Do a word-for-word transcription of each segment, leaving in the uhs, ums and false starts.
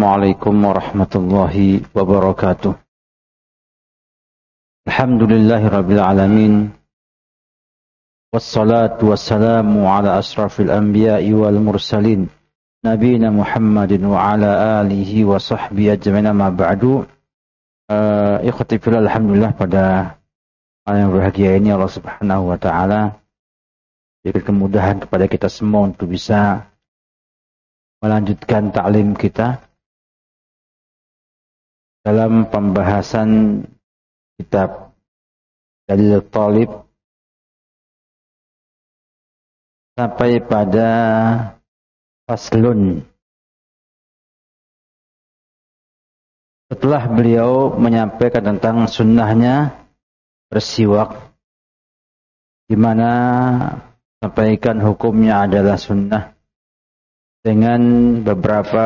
Assalamualaikum warahmatullahi wabarakatuh. Alhamdulillahirabbil alamin. Wassalatu wassalamu ala asrafil anbiya'i wal mursalin nabiyina Muhammadin wa ala alihi wa sahbihi ajma'in, ma ba'du. Uh, ikhwati fillah, alhamdulillah pada malam yang berbahagia ini Allah Subhanahu wa taala beri kemudahan kepada kita semua untuk bisa melanjutkan taklim kita dalam pembahasan kitab Dalil Talib sampai pada faslun. Setelah beliau menyampaikan tentang sunnahnya bersiwak, di mana sampaikan hukumnya adalah sunnah dengan beberapa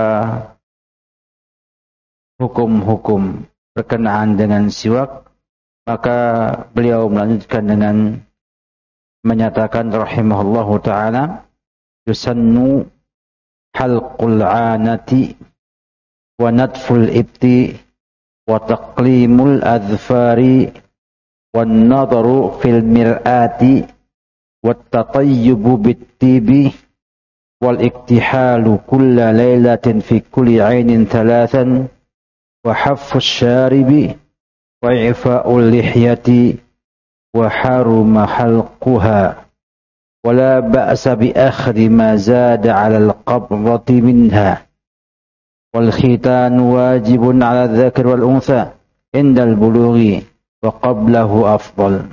hukum-hukum berkenaan dengan siwak, maka beliau melanjutkan dengan menyatakan rahimahullahu ta'ala, yusannu halqul anati wa nadful ibti wa taqlimul adhfari wa nadaru fil mir'ati wa tatayyubu bittibi wal iktihalu kulla laylatin fi kulli ainin thalathan wa haffus syaribi wa i'fa'ul lihyati wa haruma halquha wa la ba'sa bi akhdi ma zada 'ala al-qabdati minha wal khitan wajibun 'ala adh-dhakari wal untha inda al-bulughi wa qablahu afdal.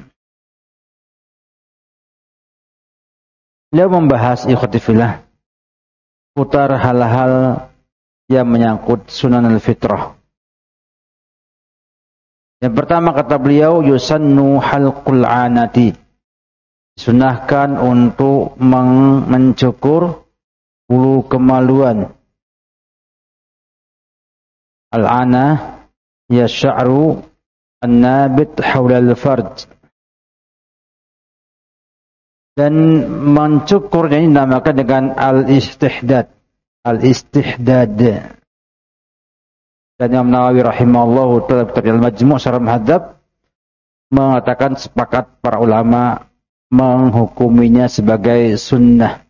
Beliau membahas ikhwati fillah putar hal-hal yang menyangkut sunan al-fitrah. Yang pertama kata beliau, yusannu halqul anati, disunahkan untuk mencukur bulu kemaluan. Al-ana ya sya'ru an-nabit hawla al-farj. Dan mencukurnya ini dinamakan dengan al-istihdad. Al-istihdad. Dan Imam Nawawi rahimahullah dalam kitab Al-Majmu' Syarah Muhadzab mengatakan sepakat para ulama menghukuminya sebagai sunnah.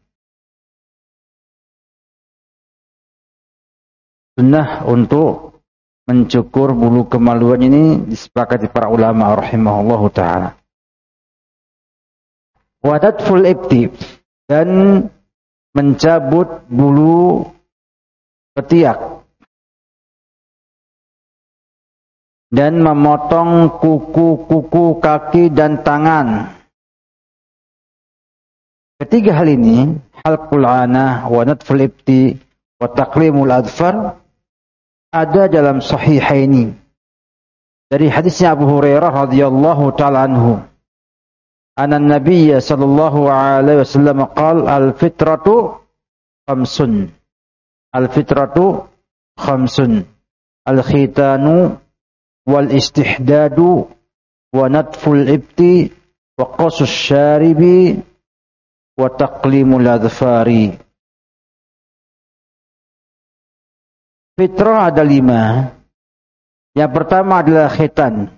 Sunnah untuk mencukur bulu kemaluan ini disepakati para ulama rahimahullah ta'ala. Wadatful ibti, dan mencabut bulu ketiak dan memotong kuku-kuku kaki dan tangan. Ketiga hal ini, halqul anah wa natful ibti wa taqlimul adfar, ada dalam sahihaini dari hadisnya Abu Hurairah radhiyallahu ta'ala anhu, anna Nabiyya sallallahu alaihi wasallam qala al-fitratu khamsun, al-fitratu khamsun, al-khitanu wal istihdadu wa natful ibti wa qasus syaribi wa taqlimul adfari. Fitrah ada lima. Yang pertama adalah khitan.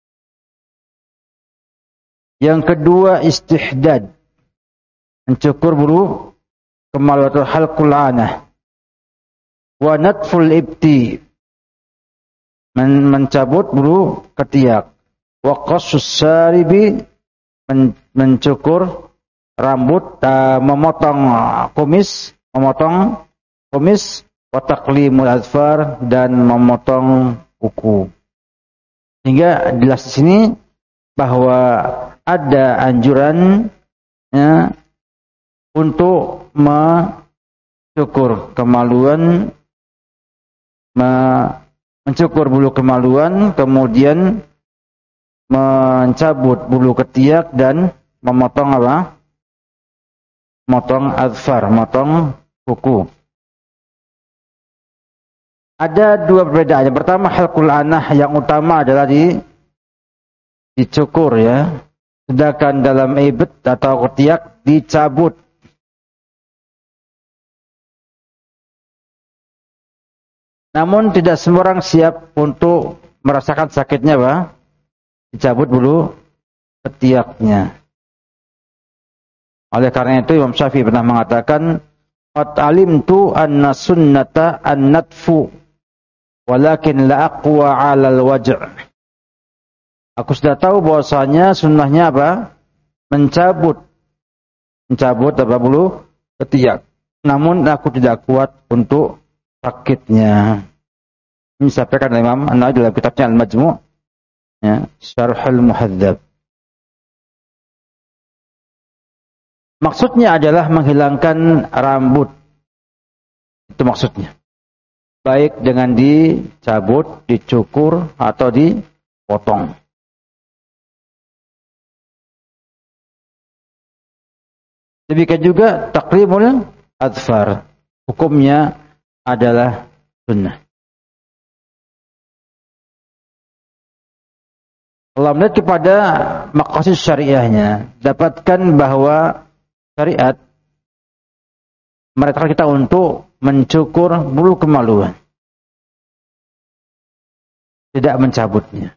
Yang kedua istihdad, mencukur bulu kemaluan atau halqul anah. Wa natful ibti, men mencabut bulu ketiak. Wa qassus syaribi, men mencukur rambut, uh, memotong kumis, memotong kumis. Wa taqlimul adfar, dan memotong kuku. Sehingga jelas di sini bahwa ada anjuran ya, untuk mencukur kemaluan, me, mencukur bulu kemaluan, kemudian mencabut bulu ketiak dan memotong apa? Memotong adfar, memotong kuku. Ada dua perbedaan. Yang pertama halqul anah, yang utama adalah di dicukur ya. Sedangkan dalam ibet atau ketiak dicabut. Namun tidak semua orang siap untuk merasakan sakitnya apa? Dicabut bulu ketiaknya. Oleh karena itu Imam Syafi'i pernah mengatakan, qad alimtu anna sunnata an-natfu walakin la aqwa 'alal waj'. Aku sudah tahu bahwasanya sunnahnya apa? Mencabut. Mencabut apa bulu ketiak. Namun aku tidak kuat untuk sakitnya. Ini disampaikan oleh Imam An-Nawawi dalam kitabnya Al-Majmu', ya, Syarhul Muhadzab. Maksudnya adalah menghilangkan rambut. Itu maksudnya. Baik dengan dicabut, dicukur, atau dipotong. Demikian juga taqlimul adfar. Hukumnya adalah sunnah. Kalau melihat kepada maqasid syariahnya, dapatkan bahwa syariat merintahkan kita untuk mencukur bulu kemaluan, tidak mencabutnya.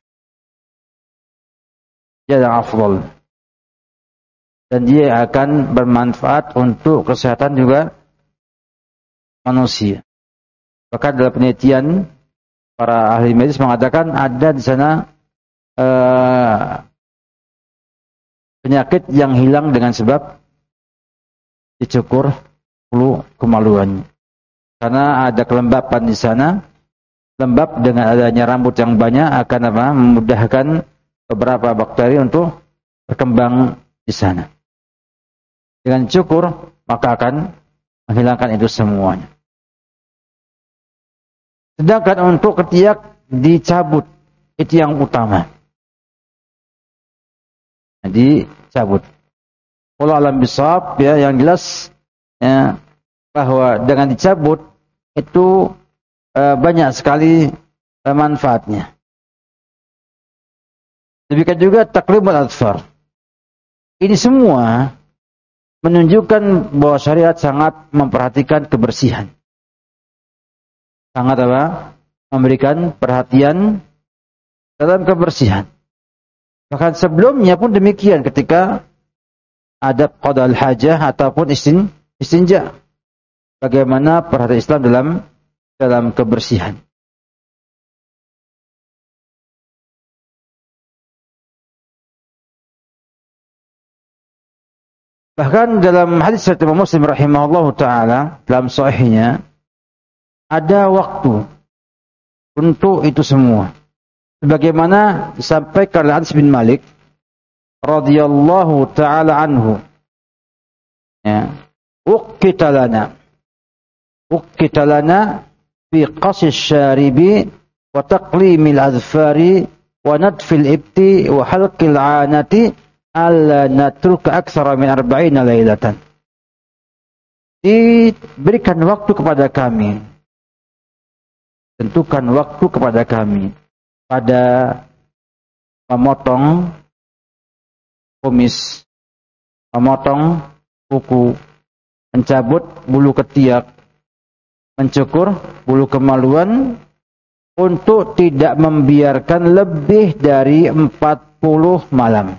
Dia yang afdal. Dan dia akan bermanfaat untuk kesehatan juga manusia. Bahkan dalam penelitian para ahli medis mengatakan ada di sana uh, penyakit yang hilang dengan sebab dicukur bulu kemaluan. Karena ada kelembapan di sana. Lembab dengan adanya rambut yang banyak akan apa? Memudahkan beberapa bakteri untuk berkembang di sana. Dengan cukur maka akan menghilangkan itu semuanya. Sedangkan untuk ketiak dicabut, itu yang utama. Jadi cabut. Kalau alam bisawab, ya, yang jelas ya, bahwa dengan dicabut itu e, banyak sekali e, manfaatnya. Demikian juga taqlimul adfar. Ini semua menunjukkan bahwa syariat sangat memperhatikan kebersihan. Sangat apa? Memberikan perhatian dalam kebersihan. Bahkan sebelumnya pun demikian ketika adab qadal hajah ataupun istin, istinja. Bagaimana perhatian Islam dalam dalam kebersihan. Bahkan dalam hadis riwayat Imam Muslim rahimahullahu taala dalam sahihnya ada waktu untuk itu semua. Sebagaimana disampaikan oleh Anas bin Malik radhiyallahu taala anhu. Ya. Uqita lana. Uqita lana fi qasis syaribi wa taqlimil azfari wa nadfil ibti wa halqil aanati alla natruka aktsara min arba'ina lailatan. Diberikan waktu kepada kami. Tentukan waktu kepada kami pada memotong kumis, memotong kuku, mencabut bulu ketiak, mencukur bulu kemaluan untuk tidak membiarkan lebih dari empat puluh malam.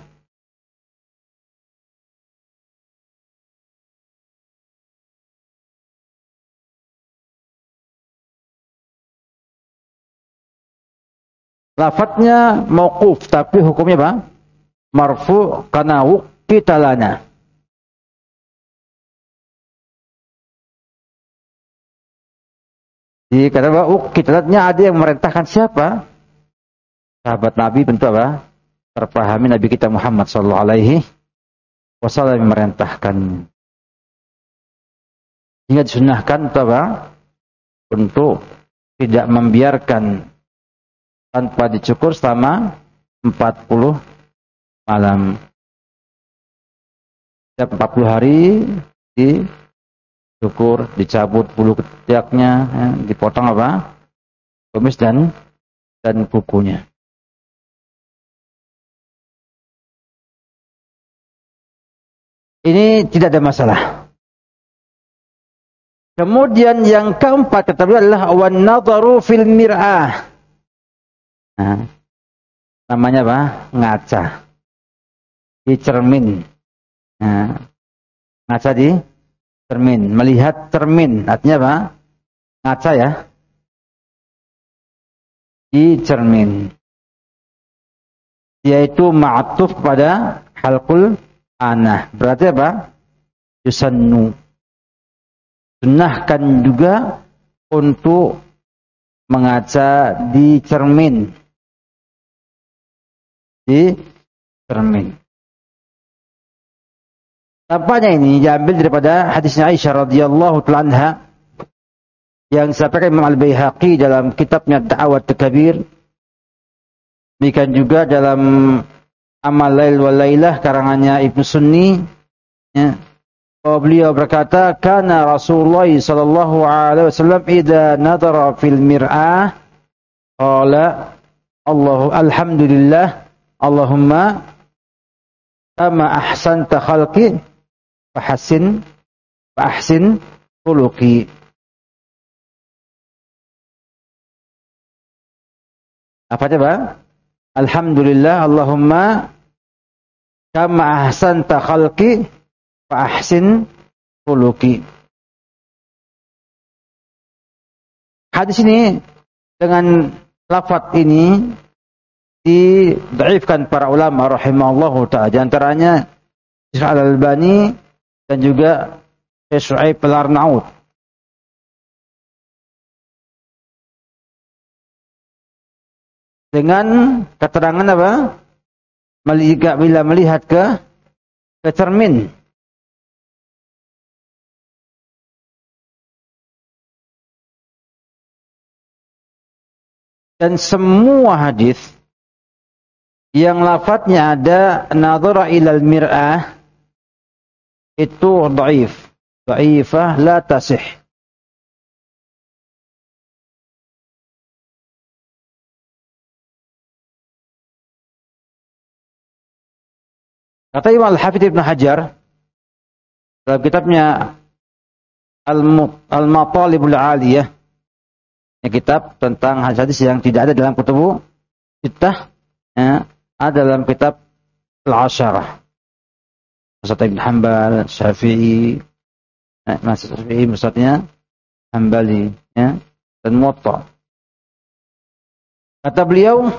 Lafadznya mauquf, tapi hukumnya apa? Marfu karena wuqita lana. Jadi kata bahwa wuqita lana ada yang memerintahkan siapa? Sahabat Nabi tentu apa? Terpahami Nabi kita Muhammad sallallahu alaihi wasallam memerintahkan. Hingga disunahkan apa? Untuk tidak membiarkan tanpa dicukur selama empat puluh malam. Setiap empat puluh hari dicukur, dicabut bulu ketiaknya, ya, dipotong apa? Kumis dan dan kukunya. Ini tidak ada masalah. Kemudian yang keempat kata beliau adalah wan nadharu fil mir'ah. Nah, namanya apa? Ngaca. Di cermin. Nah, ngaca di cermin, melihat cermin. Artinya apa? Ngaca ya. Di cermin. Yaitu ma'tuf pada halqul anah. Berarti apa? Yusannu. Sunnahkan juga untuk mengaca di cermin. Di cermin. Tampaknya ini diambil daripada hadisnya Aisyah radhiyallahu ta'ala anha yang disampaikan Imam Al-Baihaqi dalam kitabnya Da'wat Kabir. Demikian juga dalam Amal Lail wal Lailah karangannya Ibnu Sunni, ya. Oh, beliau berkata, "Kana Rasulullah sallallahu alaihi wasallam idza nadhara fil mir'ah qala Allahu alhamdulillah Allahumma kama ahsanta khalqi fahassin fahsin khuluqi." Apa coba? Alhamdulillah Allahumma kama ahsanta khalqi fa ahsin khuluqi. Hadis ini dengan lafaz ini didhaifkan para ulama rahimahullahu ta'ala. Di antaranya Syekh Al-Albani dan juga Syekh Syuaib Al-Arnaud. Dengan keterangan apa? Melihat, bila melihat ke ke cermin. Dan semua hadis yang lafadznya ada nadhara ilal mir'ah itu dhaif, dhaifah la tasih. Kata Imam Al-Hafidz Ibnu Hajar dalam kitabnya Al-Matalibul Aliyah, kitab tentang hadis yang tidak ada dalam kutubu sittah, ya, ada dalam kitab Al-Asyarah. Ustaz Ibn Hanbal, Syafi'i, eh, Mas Syafi'i, Ustaznya Hanbali, ya, dan Muwatta. Kata beliau,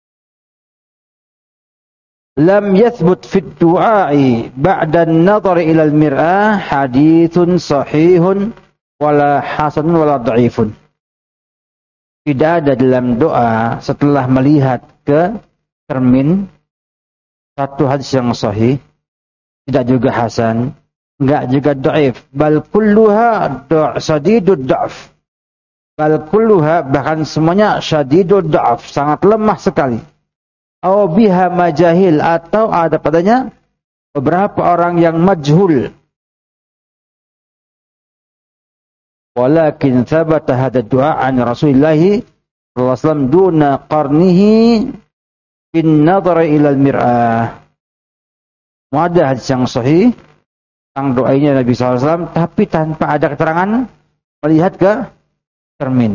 lam yathbut fi du'a'i ba'da an-nadhar ila al-mir'ah hadithun sahihun wala hasanun wala dha'ifun. Tidak ada dalam doa setelah melihat ke cermin satu hadis yang sahih, tidak juga hasan, enggak juga dhaif, bal kulluha sadidud dha'f. Bal kulluha, bahkan semuanya sadidud dha'f, sangat lemah sekali. Aw biha majahil, atau ada padanya beberapa orang yang majhul. Walakin thabata hadha du'a an Rasulillah sallallahu alaihi wasallam duna qarnihi bin nadhar ila al-mir'ah. Ada hadis yang sahih tentang doanya Nabi sallallahu alaihi wasallam tapi tanpa ada keterangan melihat ke cermin.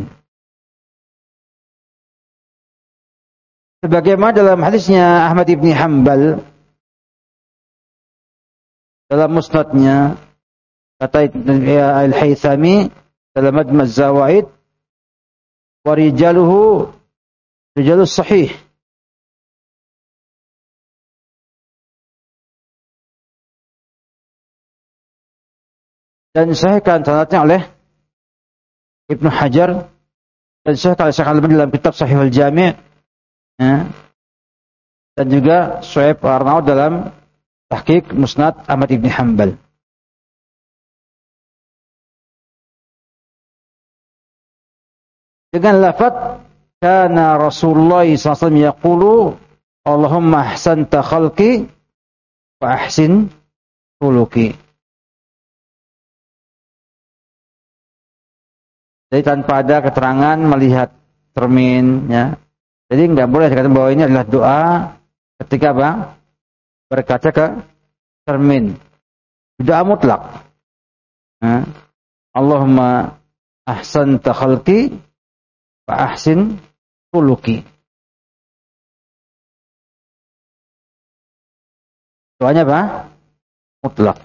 Sebagaimana dalam hadisnya Ahmad ibn Hanbal dalam musnadnya, kata Al-Haythami dalam Majma' Az-Zawaid, wa rijaluhu rijalus sahih. Dan disahihkan sanadnya oleh Ibnu Hajar dan disahihkan oleh Syekh Al-Albani dalam kitab Sahih Al-Jami', ya, dan juga Syuaib Al-Arnaud dalam Tahqiq Musnad Ahmad ibn Hanbal. Dengan lafaz kana Rasulullah sallallahu alaihi wasallam yaqulu Allahumma ahsanta khalqi wa ahsin khuluqi. Jadi tanpa ada keterangan melihat cermin, ya. Jadi enggak boleh dikatakan bahwa ini adalah doa ketika apa? Berkaca ke cermin. Doa mutlak. Ya. Allahumma ahsanta khalqi wa ahsin khuluqi. Doanya apa? Mutlak.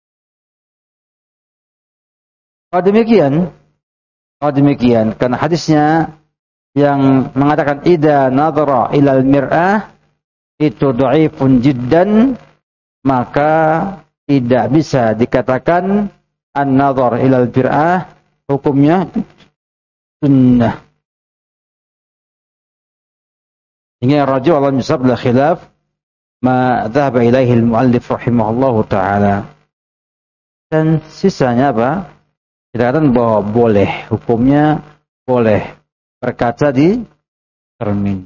Kalau demikian, kalau demikian, karena hadisnya yang mengatakan idza nadhara ilal mir'ah itu dhaifun jiddan, maka tidak bisa dikatakan an-nadhar ilal mir'ah hukumnya sunnah. Hingga rajul Allah misab la khilaf ma dhahaba ilaihi al-muallif rahimahullahu taala. Dan sisanya apa? Kita katakan bahwa boleh, hukumnya boleh berkaca di cermin.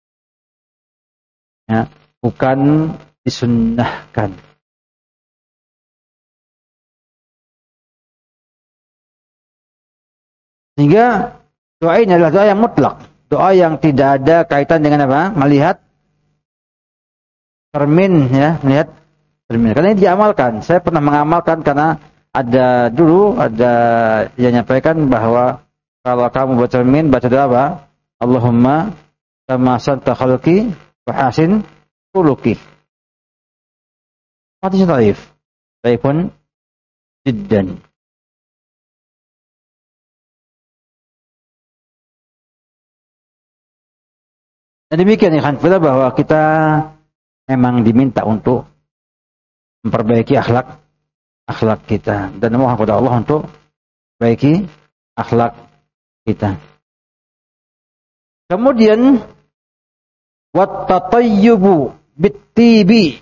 Ya, bukan disunnahkan. Sehingga doa ini adalah doa yang mutlak, doa yang tidak ada kaitan dengan apa? Melihat cermin, ya, melihat cermin. Karena ini diamalkan. Saya pernah mengamalkan karena ada dulu ada yang menyampaikan bahwa kalau kamu baca cermin baca doa apa? Allahumma kama santa khalqi wa hasin khuluqi. Hadis dhaif. Dhaifun jiddan. Dan demikian ya kan, bahwa kita memang diminta untuk memperbaiki akhlak akhlak kita dan memohon kepada Allah untuk perbaiki akhlak kita. Kemudian wattatayyubu bittibi,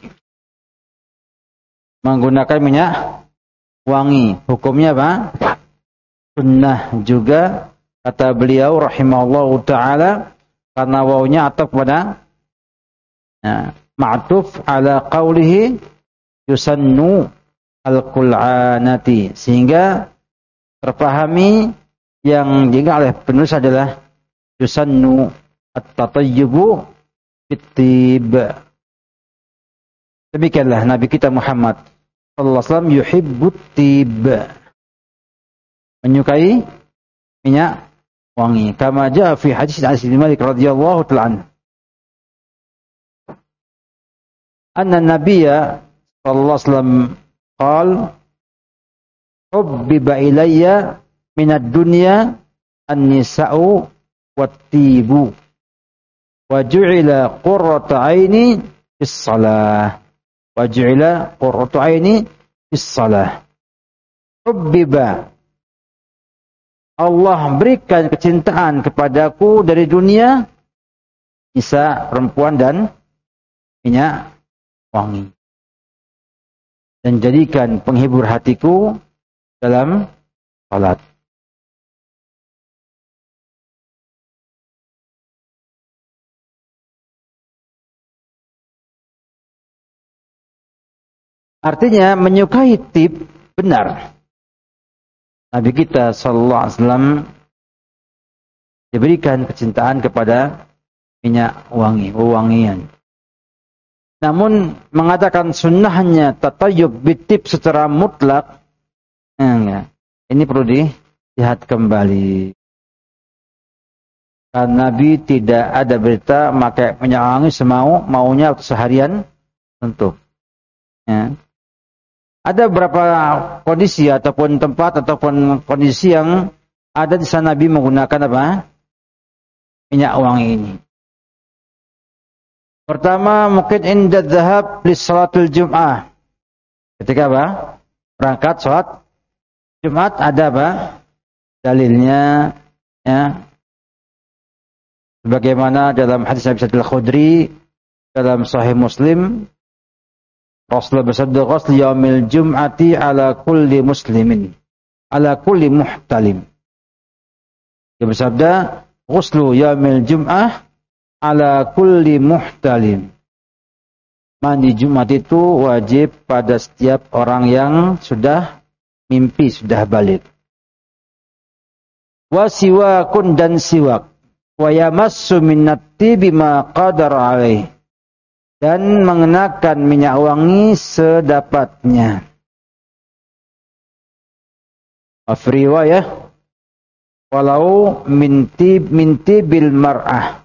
menggunakan minyak wangi, hukumnya apa? Sunnah juga, kata beliau rahimahullahu taala, karena wawunya ataf pada ya, ma'tuf ala qawlihi yusannu al-qul'anati, sehingga terpahami yang diingat oleh penulis adalah yusannu at-tatayyubu bittib. Demikianlah Nabi kita Muhammad sallallahu alaihi wasallam yuhibbut tib, menyukai minyak wangi, kama jaa fi hadis Anas bin Malik radhiyallahu ta'ala anhu anna nabiyya sallallahu alaihi wasallam qal hubbiba ilayya minad dunya an-nisa'u wat-tibu wa ju'ila qurratu 'aini fis shalah wa ju'ila qurratu 'aini fis shalah. Hubbiba, Allah berikan kecintaan kepadaku dari dunia, nisa perempuan dan minyak wangi, dan jadikan penghibur hatiku dalam salat. Artinya menyukai tib benar. Nabi kita sallallahu alaihi wasallam diberikan kecintaan kepada minyak wangi, wewangian. Namun mengatakan sunnahnya tatayyub bitib secara mutlak, eh, ini perlu dilihat kembali. Karena Nabi tidak ada berita pakai minyak wangi semau maunya atau seharian tentu. Ya. Ada beberapa kondisi ataupun tempat ataupun kondisi yang ada di sana Nabi menggunakan apa? Minyak wangi ini. Pertama, mungkin inda dhahab li salatul Jum'ah. Ketika apa? Berangkat salat Jumat, ada apa? Dalilnya, ya. Sebagaimana dalam hadis Abi Sa'id Al-Khudri dalam Sahih Muslim, Rasulullah bersabda, "Ghusl yaumil jum'ati ala kulli muslimin, ala kulli muhtalim." Dia bersabda, "Ghuslu yaumil jum'ah ala kulli muhtalim." Mandi Jumat itu wajib pada setiap orang yang sudah mimpi, sudah balik. Wa siwakun, dan siwak. Wa yamassu minnat tibi ma qadara alaih, dan mengenakan minyak wangi sedapatnya. Fi riwayah walau minti minti bil mar'ah.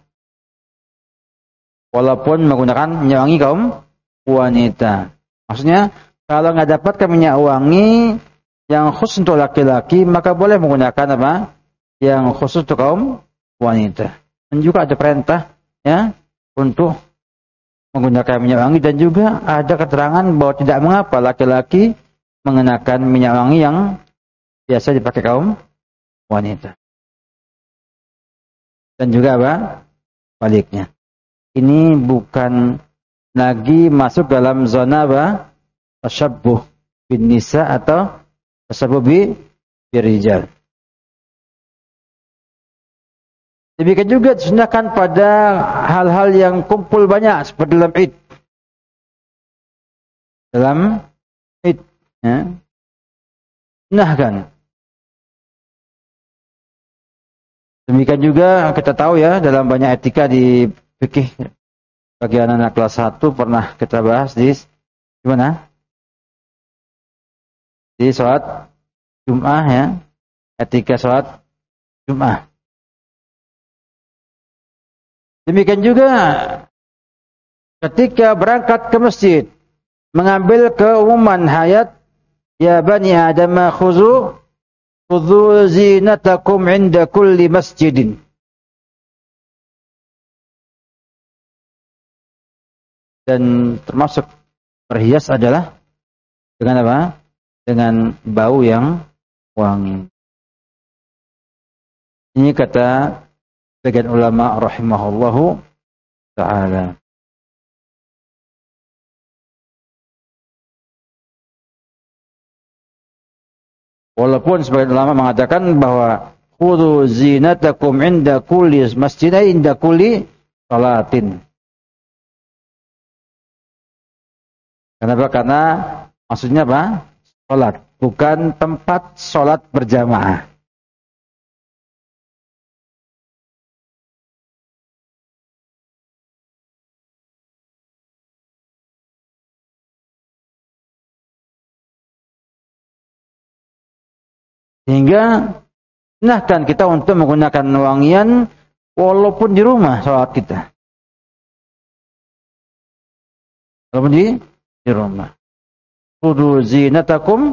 Walaupun menggunakan minyak wangi kaum wanita. Maksudnya kalau nggak dapatkan minyak wangi yang khusus untuk laki-laki, maka boleh menggunakan apa? Yang khusus untuk kaum wanita. Dan juga ada perintah ya untuk menggunakan minyak wangi, dan juga ada keterangan bahwa tidak mengapa laki-laki mengenakan minyak wangi yang biasa dipakai kaum wanita. Dan juga apa? Baliknya. Ini bukan lagi masuk dalam zona apa? Tasyabbuh bin nisa atau tasyabbuh bi birijal. Demikian juga disunahkan pada hal-hal yang kumpul banyak seperti dalam Id. Dalam Id, ya. Sunahkan. Demikian juga kita tahu ya dalam banyak etika di fikih bagi anak-anak kelas satu pernah kita bahas di di mana? Di sholat Jum'ah ya. Etika sholat Jum'ah. Demikian juga ketika berangkat ke masjid mengambil keumuman hayat, ya bani Adam khuzu khuzu zinatakum 'inda kulli masjidin. Dan termasuk berhias adalah dengan apa? Dengan bau yang wangi. Ini kata sebagian ulama rahimahullahu ta'ala. Walaupun sebagian ulama mengatakan bahwa khudhu zinatakum inda kulli masjidin inda kulli salatin. Kenapa? Karena maksudnya apa? Salat, bukan tempat salat berjamaah. Sehingga sunahkan kita untuk menggunakan wangian walaupun di rumah salat kita. Walaupun di, di rumah. Khudhu zinatakum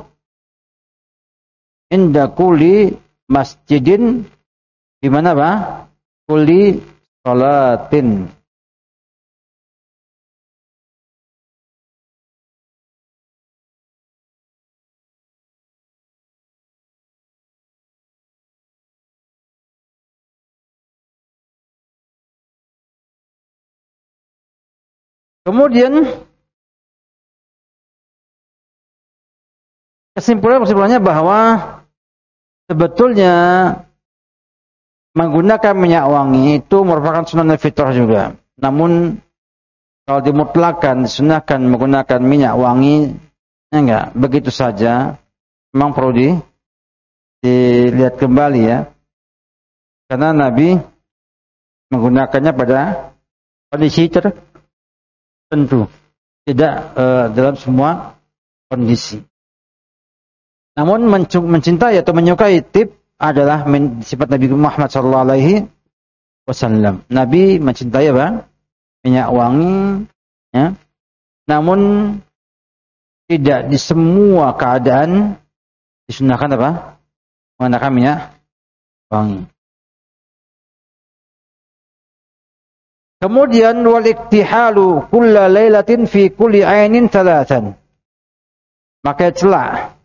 inda kulli masjidin, di mana Pak? Kulli salatin. Kemudian kesimpulan-kesimpulannya bahwa sebetulnya menggunakan minyak wangi itu merupakan sunnah fitrah juga. Namun kalau dimutlakan disunahkan menggunakan minyak wangi, ya enggak begitu saja. Memang perlu di, dilihat kembali ya. Karena Nabi menggunakannya pada kondisi tertentu, tidak uh, dalam semua kondisi. Namun mencintai atau menyukai tip adalah sifat Nabi Muhammad shallallahu alaihi wasallam. Nabi mencintai apa? Minyak wangi, ya. Namun tidak di semua keadaan disunahkan apa? Menggunakan minyak wangi. Kemudian wal iktihalu kulla lailatin fi kulli ainin thalathan. Maka celak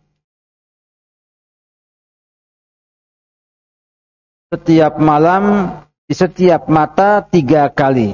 setiap malam di setiap mata tiga kali.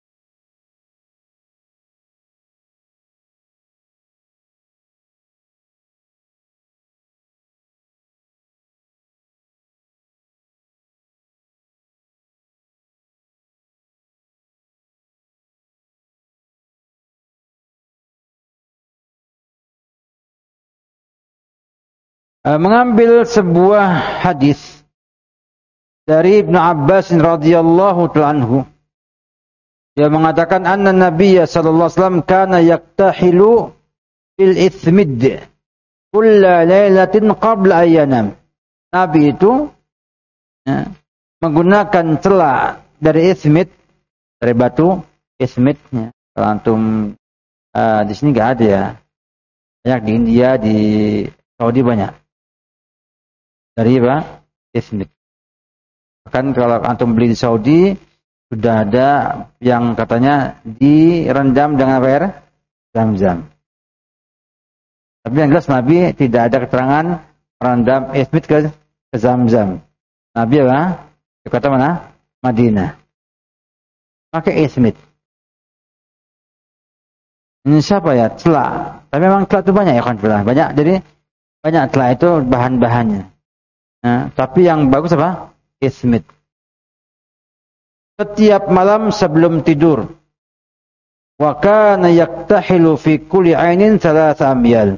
Mengambil sebuah hadis dari Ibnu Abbas radhiyallahu ta'ala anhu, dia mengatakan anna Nabiyya sallallahu alaihi wasallam kana yaktahilu bil ithmid kulla lailatin qabla ayyanam. Nabi itu ya, menggunakan celah dari ismit, dari batu ismit. Ya. Kalau antum uh, di sini nggak ada ya, banyak di India, di Saudi banyak. Dari apa? Ismit. Bahkan kalau antum beli di Saudi sudah ada yang katanya direndam dengan air Zam-Zam. Tapi yang jelas Nabi tidak ada keterangan merendam ismit ke, ke Zam-Zam. Nabi apa? Di kota mana? Madinah. Pakai ismit. Ini siapa ya? Celak. Tapi memang celak itu banyak ya kan? Banyak. Jadi banyak celak itu bahan-bahannya. Nah, tapi yang bagus apa? Ismit. Setiap malam sebelum tidur. Wa kana yaktahilu fi kulli 'ainin thalatha amyal.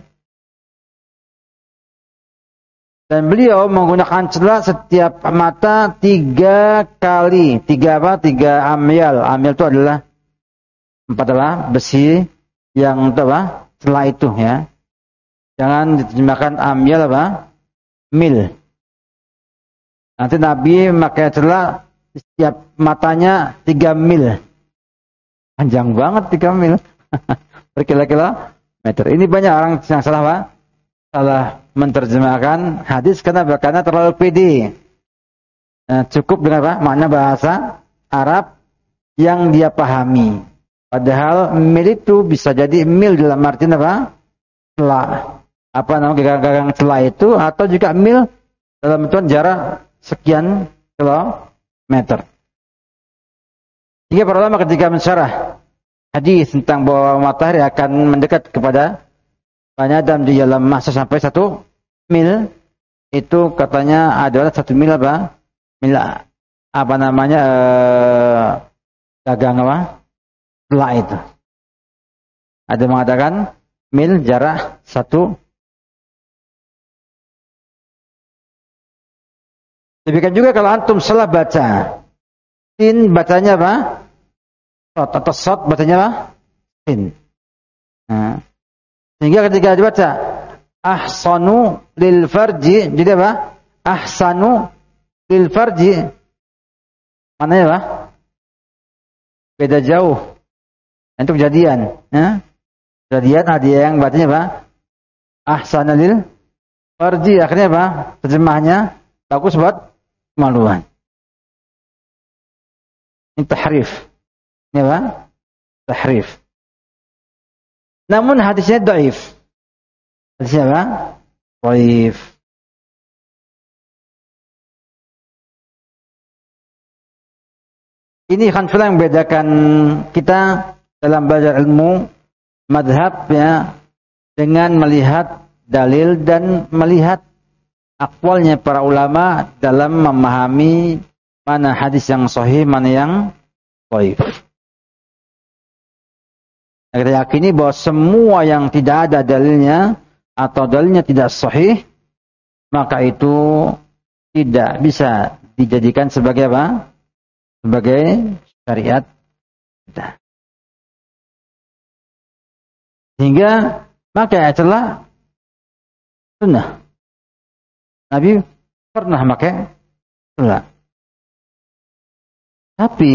Dan beliau menggunakan celak setiap mata tiga kali. Tiga apa? Tiga amyal. Amyal itu adalah empat apa? Besi yang itu apa? Celak itu ya. Jangan diterjemahkan amyal apa? Mil. Nanti Nabi memakai celak setiap matanya tiga mil. Panjang banget tiga mil. Berkilo-kilometer. Ini banyak orang yang salah apa? Salah menerjemahkan hadis karena karena terlalu pede. Nah, cukup dengan apa? Makna bahasa Arab yang dia pahami. Padahal mil itu bisa jadi mil dalam artian apa? Celak. Apa namanya gagang-gagang celak itu atau juga mil dalam bentuk jarak sekian kilometer. Hingga para ulama ketika mensyarah hadis tentang bahwa matahari akan mendekat kepada Bani Adam di dalam masa sampai satu mil, itu katanya adalah satu mil apa? Mil apa namanya eh, gagang apa? Celak itu. Ada mengatakan mil jarak satu. Demikian juga kalau antum salah baca, sin bacanya apa? Sot atau sot bacanya apa? Sin. Nah, sehingga ketika dibaca ahsanu lil farji, jadi apa? Ahsanu lil farji. Mananya apa? Beda jauh. Itu kejadian. Ya? Kejadian ada yang bacanya apa? Ahsanu lil farji. Akhirnya apa? Terjemahnya bagus buat kemaluan. Ini tahrif. Ini apa? Tahrif. Namun hadisnya dhaif. Hadisnya apa? Dhaif. Ini khanfilah yang membedakan kita dalam belajar ilmu madhab ya, dengan melihat dalil dan melihat aqwalnya para ulama dalam memahami mana hadis yang sahih, mana yang dhaif. Kita yakini bahwa semua yang tidak ada dalilnya atau dalilnya tidak sahih, maka itu tidak bisa dijadikan sebagai apa? Sebagai syariat kita. Sehingga maka adalah sunnah. Nabi pernah pakai celak. Tapi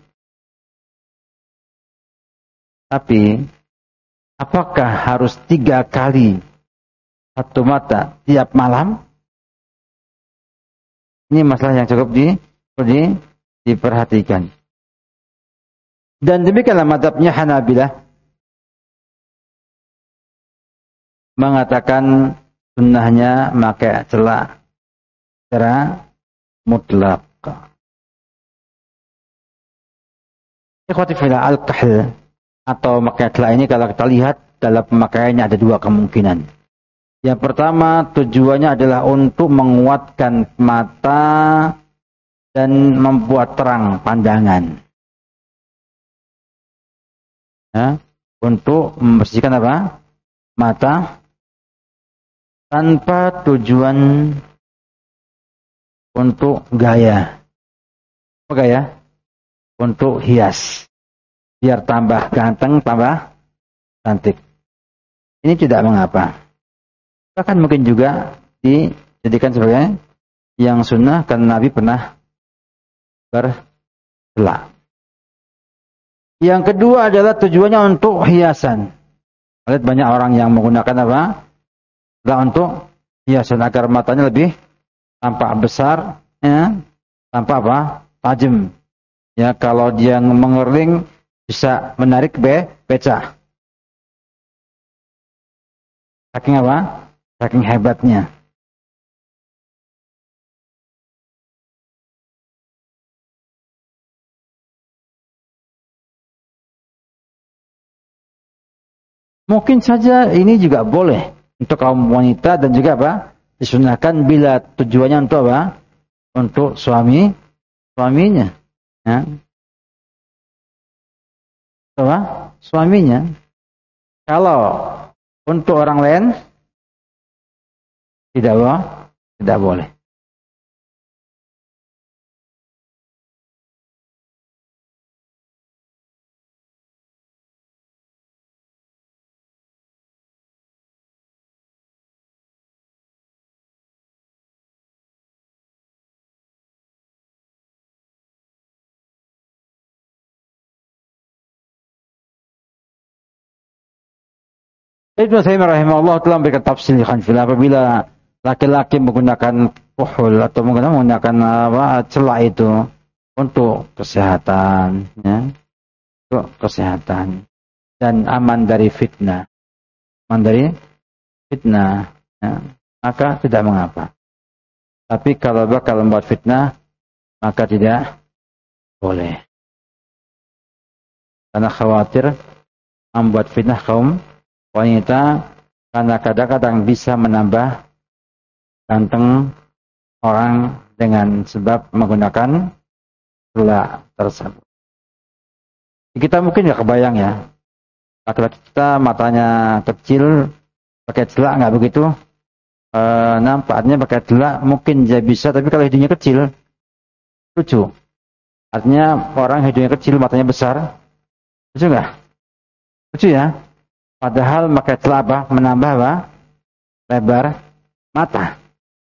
Tapi, apakah harus tiga kali satu mata tiap malam? Ini masalah yang cukup di, di, diperhatikan. Dan demikianlah mazhabnya Hanabilah mengatakan sunnahnya pakai celak secara mutlak. Ikhwati fillah, al-kahl atau pakai celak ini kalau kita lihat dalam pemakaiannya ada dua kemungkinan. Yang pertama tujuannya adalah untuk menguatkan mata dan membuat terang pandangan. Ya, untuk membersihkan apa? Mata tanpa tujuan untuk gaya. Apa gaya? Untuk hias. Biar tambah ganteng, tambah cantik. Ini tidak mengapa. Bahkan mungkin juga dijadikan sebagai yang sunnah karena Nabi pernah bercelak. Yang kedua adalah tujuannya untuk hiasan. Lihat banyak orang yang menggunakan apa? Celak untuk hiasan agar matanya lebih tampak besar, ya, tampak apa? Tajam. Ya, kalau dia mengerling bisa menarik be beca. Saking apa? Saking hebatnya. Mungkin saja ini juga boleh untuk kaum wanita dan juga apa? Disunahkan bila tujuannya untuk apa? Untuk suami suaminya. Ya. Apa? Suaminya. Kalau untuk orang lain tidak boleh, tidak boleh. Ibnu Taimiyah rahimahullah telah memberikan tafsir khanfillah apabila laki-laki menggunakan kuhul atau menggunakan apa celak itu untuk kesehatan, ya, untuk kesehatan dan aman dari fitnah, aman dari fitnah, ya, maka tidak mengapa. Tapi kalau bakal membuat fitnah, maka tidak boleh, karena khawatir membuat fitnah kaum wanita, karena kadang-kadang bisa menambah ganteng orang dengan sebab menggunakan celak tersebut. Kita mungkin nggak kebayang ya, laki-laki kita matanya kecil pakai celak nggak begitu e, nampaknya pakai celak mungkin dia bisa, tapi kalau hidungnya kecil lucu. Artinya orang hidungnya kecil matanya besar, lucu nggak? Lucu ya. Padahal pakai celak apa? Menambah apa? Lebar mata.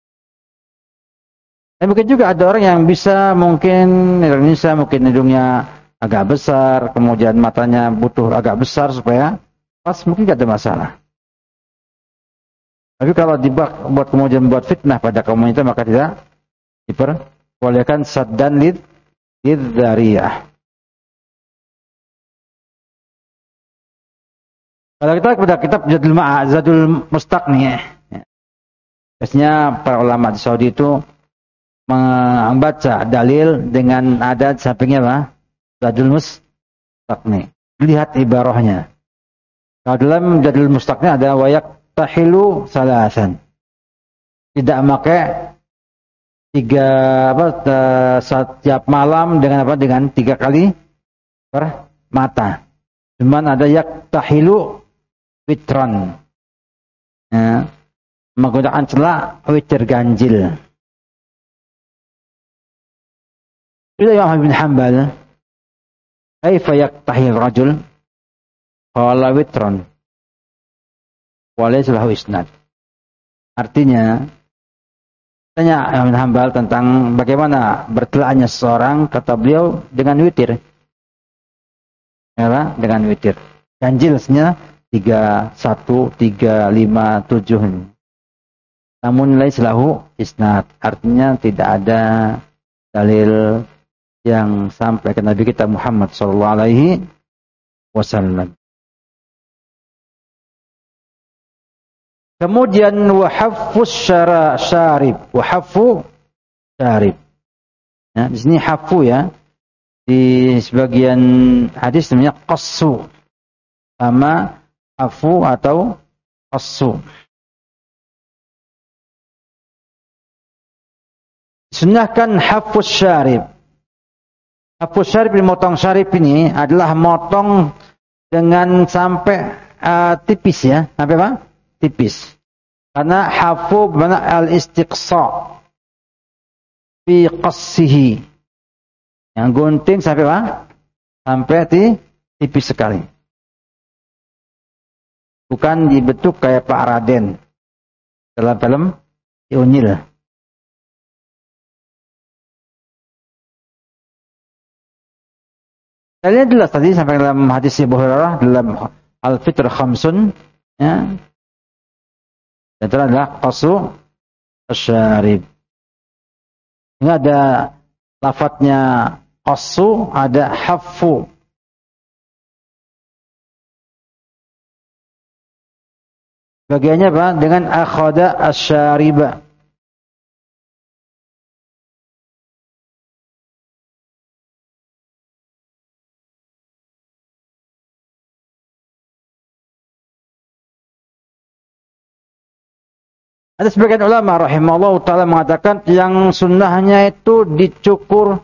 Dan mungkin juga ada orang yang bisa mungkin Indonesia mungkin hidungnya agak besar, kemudian matanya butuh agak besar supaya pas, mungkin tidak ada masalah. Tapi kalau dibuat buat kemudian buat fitnah pada komunitas, maka tidak diperbolehkan saddan lid lidzariyah. Kalau kita kepada kitab Zadul Ma'ad, Zadul Mustaqni, ya. Biasanya para ulama di Saudi itu membaca dalil dengan ada sampingnya apa? Zadul Mustaqni. Lihat ibarahnya. Kalau dalam Zadul Mustaqni ada wayak tahilu salasan. Tidak pakai tiga apa setiap malam dengan apa? Dengan tiga kali per mata. Cuman ada yak tahilu witron, ya, menggunakan celak witir ganjil. Bila Imam bin Hanbal, kaifa yaktahil rajul? Qala witron, walaysa lahu isnad. Artinya, tanya Imam bin Hanbal tentang bagaimana bercelaknya seseorang, kata beliau dengan witir. Ya, dengan witir. Ganjilnya tiga, satu, tiga, lima, tujuh. Namun nilai selahu isnad. Artinya tidak ada dalil yang sampai ke Nabi kita Muhammad sallallahu alaihi wasallam. Kemudian wahaffus syara syarib. Wahaffu syarib. Ya, di sini hafu ya. Di sebagian hadis namanya qassu. Sama afu atau qassu. Sunnahkan hafuz syarib. Hafuz syarib, memotong syarib ini adalah motong dengan sampai uh, tipis ya. Sampai apa? Tipis. Karena hafu bermakna al-istiqsa fi qassihi. Yang gunting sampai apa? Sampai di tipis sekali. Bukan dibentuk kayak Pak Raden dalam film Unyil. Kalian jelas tadi sampai dalam hadis Abu Hurairah dalam Al-Fitr Khamsun, ya. Yang terakhir adalah qasu asyarib. Ini ada lafadznya qasu, ada haffu. Bagiannya apa? Dengan akhada asyariba. Ada sebagian ulama rahimahullah ta'ala mengatakan yang sunnahnya itu dicukur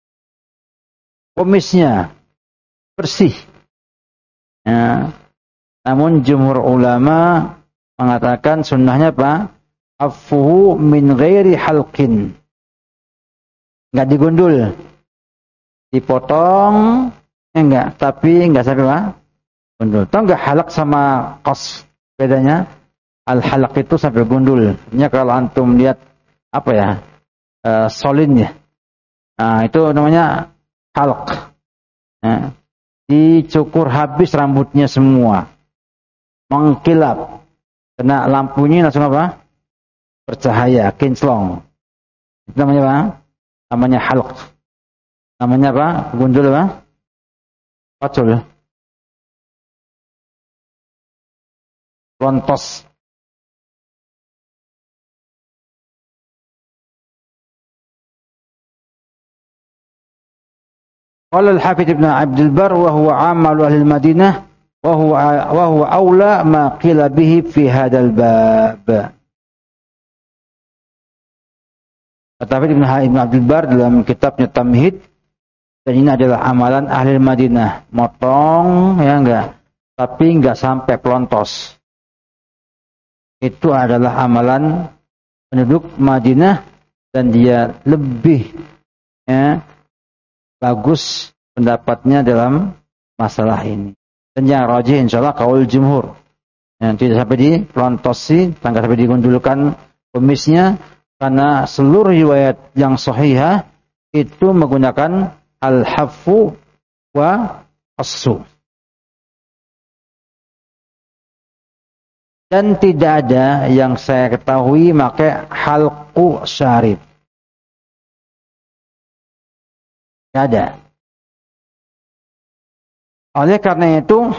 kumisnya bersih. Ya. Namun jumhur ulama mengatakan sunnahnya apa? Affuhu min ghairi halqin. Enggak digundul. Dipotong, enggak, tapi enggak sampai apa? Gundul. Tahu enggak halak sama qas bedanya? Al-halaq itu sampai gundul. Ini kalau antum lihat apa ya? Uh, solinnya. Nah, itu namanya halq. Nah, dicukur habis rambutnya semua. Mengkilap. Kena lampunya langsung apa? Bercahaya, kinclong. Itu namanya apa? Namanya halq. Namanya apa? Gundul apa? Pacul. Lontos. Qala al-Hafidz Ibnu Abdul Barr wa huwa 'amalu ahli al-Madinah wa huwa wa huwa aula ma qila bihi fi hadzal bab. Kata Ibnu Abdul Barr dalam kitabnya Tamhid, dan ini adalah amalan ahli Madinah, motong ya enggak, tapi enggak sampai pelontos. Itu adalah amalan penduduk Madinah dan dia lebih ya bagus pendapatnya dalam masalah ini. Dan yang rajih insyaallah qaul jumhur. Yang tidak sampai dipelontosi, tidak sampai digundulkan kumisnya, karena seluruh riwayat yang sahihah itu menggunakan al-haffu wa qassu. Dan tidak ada yang saya ketahui pakai halqu syarib. Tidak ada. Oleh karena itu,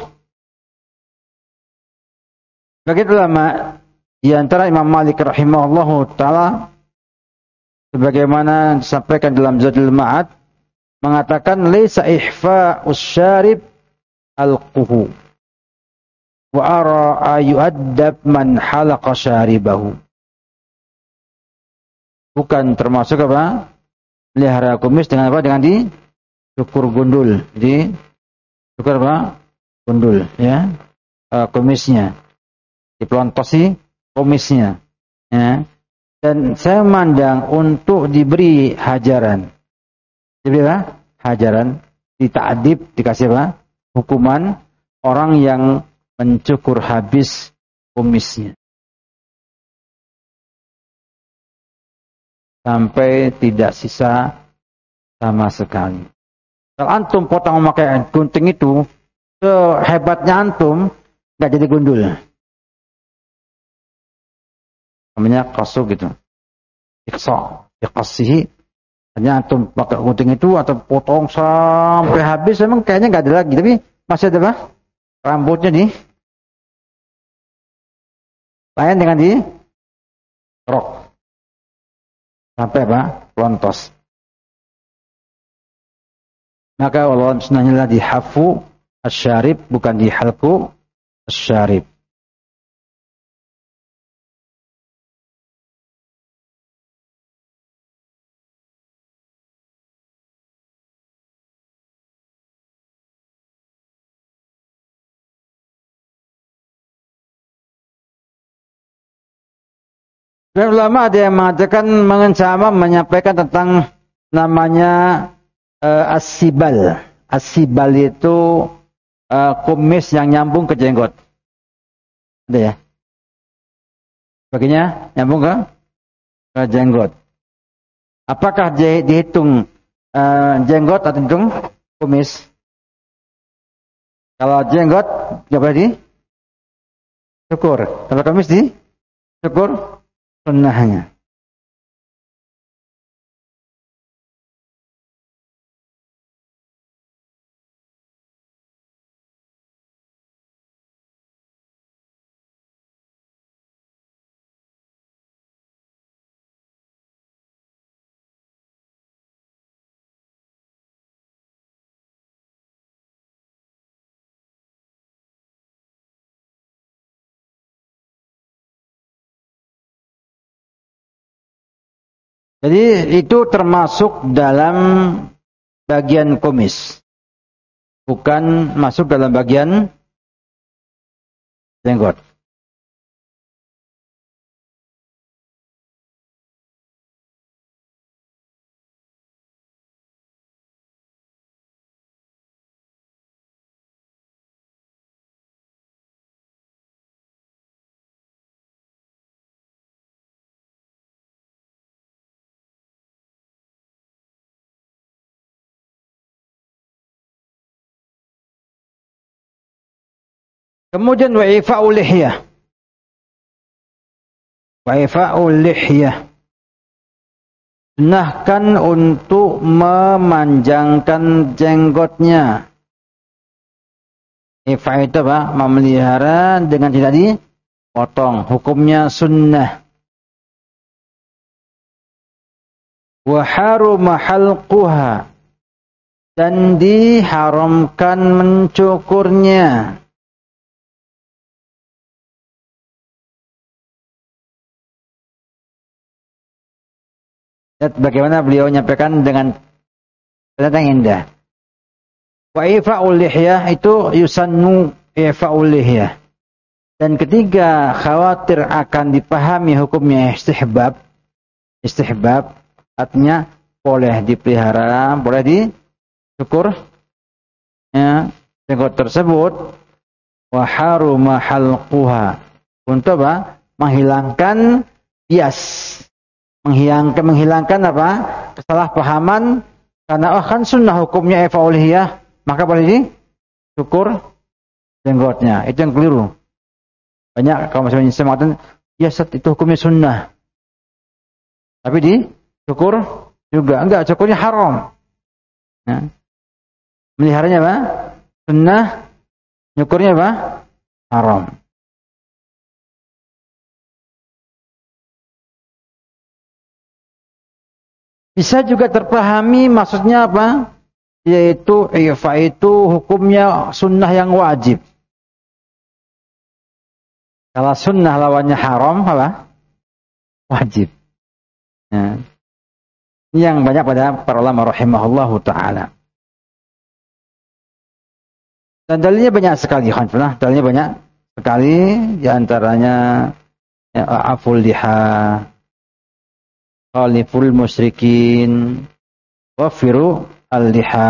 bagi ulama di antara Imam Malik rahimahullahu taala, sebagaimana disampaikan dalam Zadul Ma'ad, mengatakan laisa ihfa'us syarib alquhu wa ara ayu'addab man halaqa syaribahu. Bukan termasuk apa? Melihara kumis dengan apa? Dengan dicukur gundul, di cukur apa? Gundul, ya, e, kumisnya, dipelontosi kumisnya, ya. Dan saya memandang untuk diberi hajaran, diberi apa? Hajaran, dita'adib, dikasih apa? Hukuman orang yang mencukur habis kumisnya sampai tidak sisa sama sekali. Kalau antum potong memakai gunting itu, sehebatnya antum nggak jadi gundul. Namanya qasu gitu. Iqsa, iqasihi. Hanya antum pakai gunting itu atau potong sampai habis, memang kayaknya nggak ada lagi, tapi masih ada apa? Rambutnya nih. Lain dengan di rok. Sampai apa? Lontos. Maka Allah sunnahnya adalah di hafu asyarib, bukan di halqu asyarib. Dan ulama ada yang mengatakan mengencama menyampaikan tentang namanya uh, as-sibal. As-sibal itu uh, kumis yang nyambung ke jenggot. Ada ya? Baginya nyambung ke, ke jenggot. Apakah dihitung uh, jenggot atau dihitung kumis? Kalau jenggot nggak boleh di cukur. Kalau kumis di cukur sunnahnya. Jadi itu termasuk dalam bagian kumis. Bukan masuk dalam bagian jenggot. Kemudian wa'ifa'ul lihyah. Wa'ifa'ul lihyah. Sunnahkan untuk memanjangkan jenggotnya. Ifa' itu apa? Memelihara dengan tidak dipotong. Hukumnya sunnah. Wa haruma halquha. Dan diharamkan mencukurnya. Lihat bagaimana beliau menyampaikan dengan kata yang indah. Wa ifa'ul lihyah itu yusannu ifa'ul lihyah. Dan ketiga khawatir akan dipahami hukumnya istihbab. Istihbab artinya boleh dipelihara, boleh dicukur. Ya, jenggot tersebut wa haruma halquha. Untuk apa? Menghilangkan bias. Menghilangkan, menghilangkan apa? Kesalahpahaman. Karena oh kan sunnah hukumnya ifa'ul lihyah, maka boleh dicukur jenggotnya. Itu yang keliru. Banyak kaum muslimin mengatakan, ya Ustaz, itu hukumnya sunnah. Tapi dicukur juga. Enggak, cukurnya haram. Ya. Meliharanya apa? Sunnah. Nyukurnya apa? Haram. Bisa juga terpahami maksudnya apa? Yaitu ifa itu hukumnya sunnah yang wajib. Kalau sunnah lawannya haram apa? Wajib. Ya. Yang banyak pada para ulama rahimahullahu ta'ala. Dan dalilnya banyak sekali. Dalilnya banyak sekali. Di antaranya ya, aful liha, khaliful musyrikin, wafiru al-liha.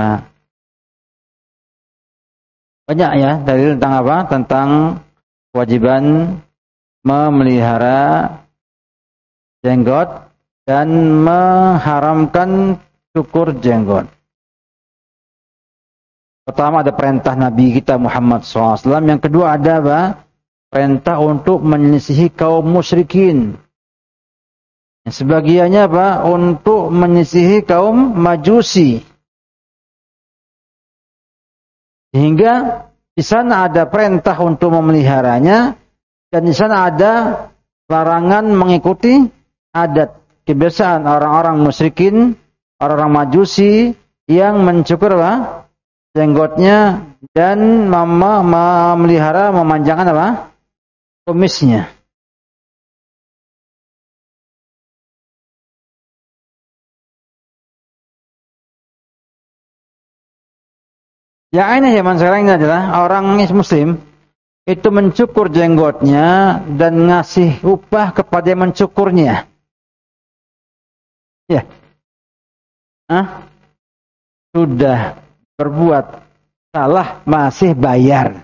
Banyak ya dalil tentang apa? Tentang kewajiban memelihara jenggot dan mengharamkan cukur jenggot. Pertama ada perintah Nabi kita Muhammad shallallahu alaihi wasallam. Yang kedua ada apa? Perintah untuk menyelisihi kaum musyrikin. Sebagiannya apa? Untuk menyisihi kaum majusi. Sehingga di sana ada perintah untuk memeliharanya. Dan di sana ada larangan mengikuti adat kebiasaan orang-orang musyrikin, orang-orang majusi yang mencukur apa? Jenggotnya dan memelihara, memanjangkan apa? Kumisnya. Yang aneh zaman sekarang ini adalah orang muslim itu mencukur jenggotnya dan ngasih upah kepada yang mencukurnya. Ya. Hah? Sudah berbuat salah masih bayar.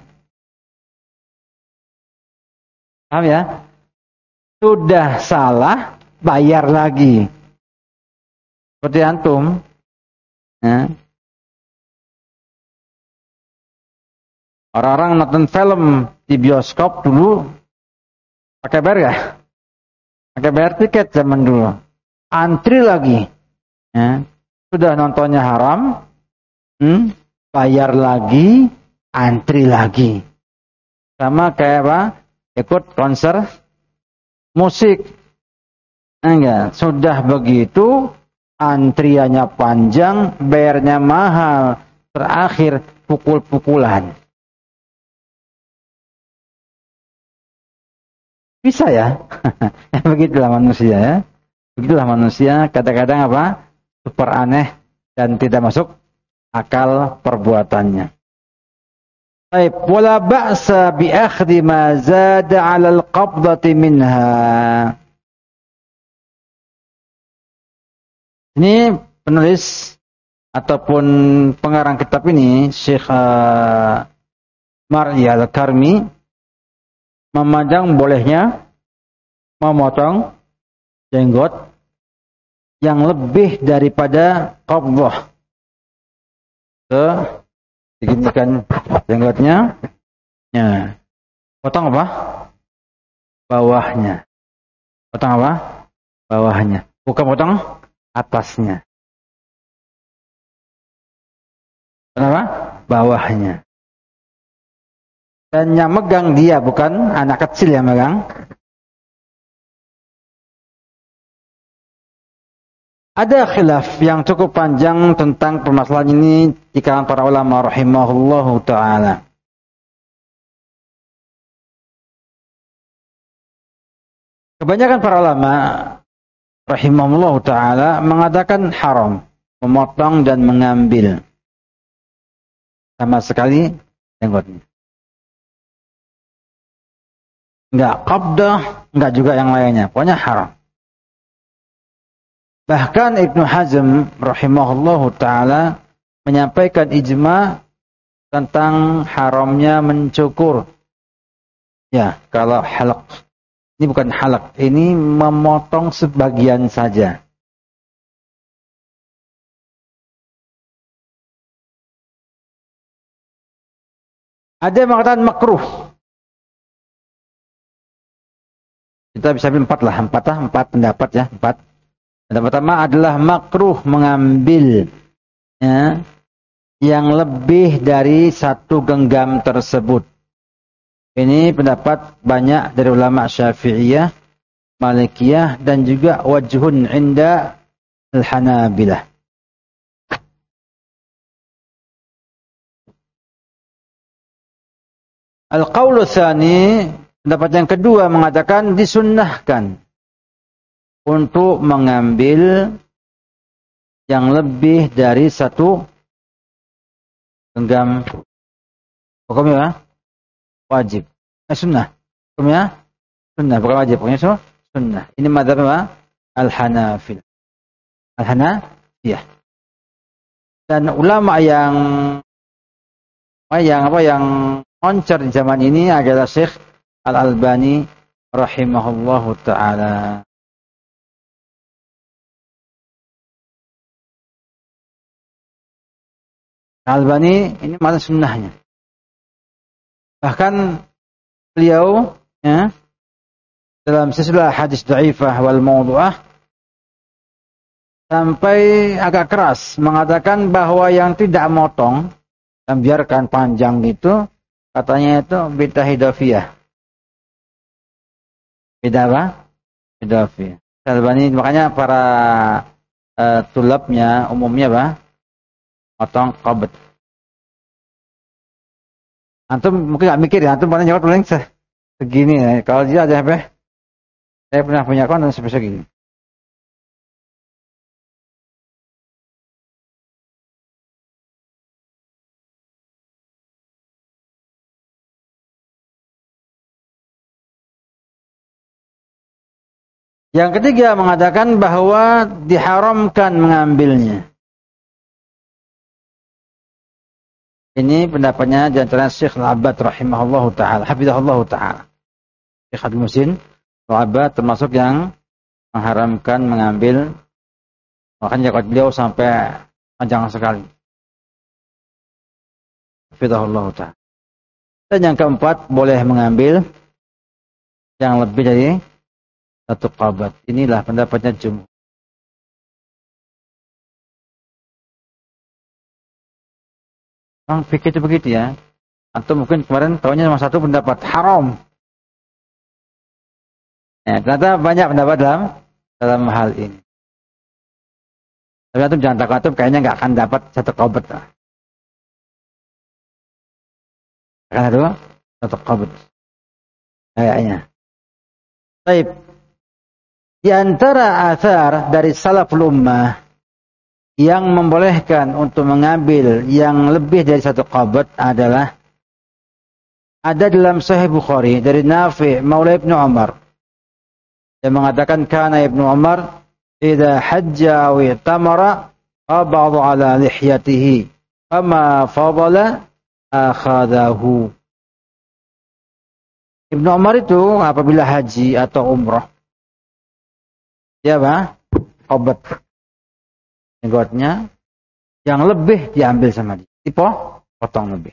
Paham ya? Sudah salah bayar lagi. Seperti antum. Ya. Orang-orang nonton film di bioskop dulu pakai bayar ya? Pakai bayar tiket zaman dulu. Antri lagi. Ya. Sudah nontonnya haram, hmm, bayar lagi, antri lagi. Sama kayak apa? Ikut konser musik. Enggak, sudah begitu antriannya panjang, bayarnya mahal, terakhir pukul-pukulan. Bisa ya? Begitulah manusia ya. Begitulah manusia, kadang-kadang apa? Super aneh dan tidak masuk akal perbuatannya. Baik, wala ba'sa bi akhdhi ma zada 'ala al-qabdati minha. Ini penulis ataupun pengarang kitab ini, Syekh uh, Mar'i Al-Karmi, memandang bolehnya memotong jenggot yang lebih daripada qabdah. So, diginikan jenggotnya. Ya. Potong apa? Bawahnya. Potong apa? Bawahnya. Bukan potong atasnya. Kenapa? Bawahnya. Dan yang megang dia, bukan anak kecil yang megang. Ada khilaf yang cukup panjang tentang permasalahan ini di kalangan para ulama rahimahullahu ta'ala. Kebanyakan para ulama rahimahullahu ta'ala mengatakan haram memotong dan mengambil sama sekali jenggotnya. Enggak qabdah, enggak juga yang lainnya. Pokoknya haram. Bahkan Ibnu Hazm rahimahullahu ta'ala menyampaikan ijma tentang haramnya mencukur. Ya, kalau halaq. Ini bukan halaq, ini memotong sebagian saja. Ada yang mengatakan makruh. Kita bisa ambil empat lah, empat lah, empat pendapat ya, empat. Yang pertama adalah makruh mengambil ya, yang lebih dari satu genggam tersebut. Ini pendapat banyak dari ulama Syafi'iyah, Malikiyah dan juga wajhun inda al-Hanabilah. Al-qaulu tsani, pendapat yang kedua mengatakan disunnahkan untuk mengambil yang lebih dari satu genggam. Hukumnya wajib. Eh, sunnah. Hukumnya sunnah, bukan wajib. Hukumnya so, sunnah. Ini madzhab apa? Al-Hanafil. Al-Hanafiyah. Dan ulama yang yang apa yang moncer di zaman ini adalah Syekh Al-Albani rahimahullahu ta'ala. Al-Albani ini malah sunnahnya. Bahkan beliau ya, dalam silsilah hadis dhaifah wal mawdu'ah sampai agak keras mengatakan bahwa yang tidak motong dan biarkan panjang itu katanya itu bid'ah hidafiyah. Bid'ah apa? Hidafiyah. Al-Albani makanya para uh, tulabnya umumnya apa? Potong qabd. Antum mungkin nggak mikir ya, antum pernah jawab paling segini ya. Kalau dia ada apa? Saya pernah punya kawan sampai segini. Yang ketiga mengatakan bahwa diharamkan mengambilnya. Ini pendapatnya di antara Syekh Al-Abbad rahimahullahu ta'ala, hafizahullahu ta'ala. Syekh Abdul Muhsin Al-Abbad termasuk yang mengharamkan mengambil, makanya jawaban beliau sampai panjang sekali. Hafizahullahu ta'ala. Dan yang keempat, boleh mengambil yang lebih dari satu qabad. Inilah pendapatnya jumhur. Orang fikih itu begitu ya. Atau mungkin kemarin tahunya cuma satu pendapat haram. Ya, ternyata banyak pendapat dalam dalam hal ini. Tapi antum jangan takut, antum kayaknya nggak akan dapat satu qabad. Akan ada satu qabad. Kayaknya. Baik. Di antara athar dari salaful ummah yang membolehkan untuk mengambil yang lebih dari satu qabad adalah ada dalam Sahih Bukhari dari Nafi' Maula Ibnu Umar. Dia mengatakan kana Ibnu Umar idza hajja aw i'tamara qabada ala lihyatihi fama fadala akhadahu. Ibnu Umar itu apabila haji atau umrah dia apa? Qabad jenggotnya yang lebih diambil sama dia. Dipotong, potong lebih.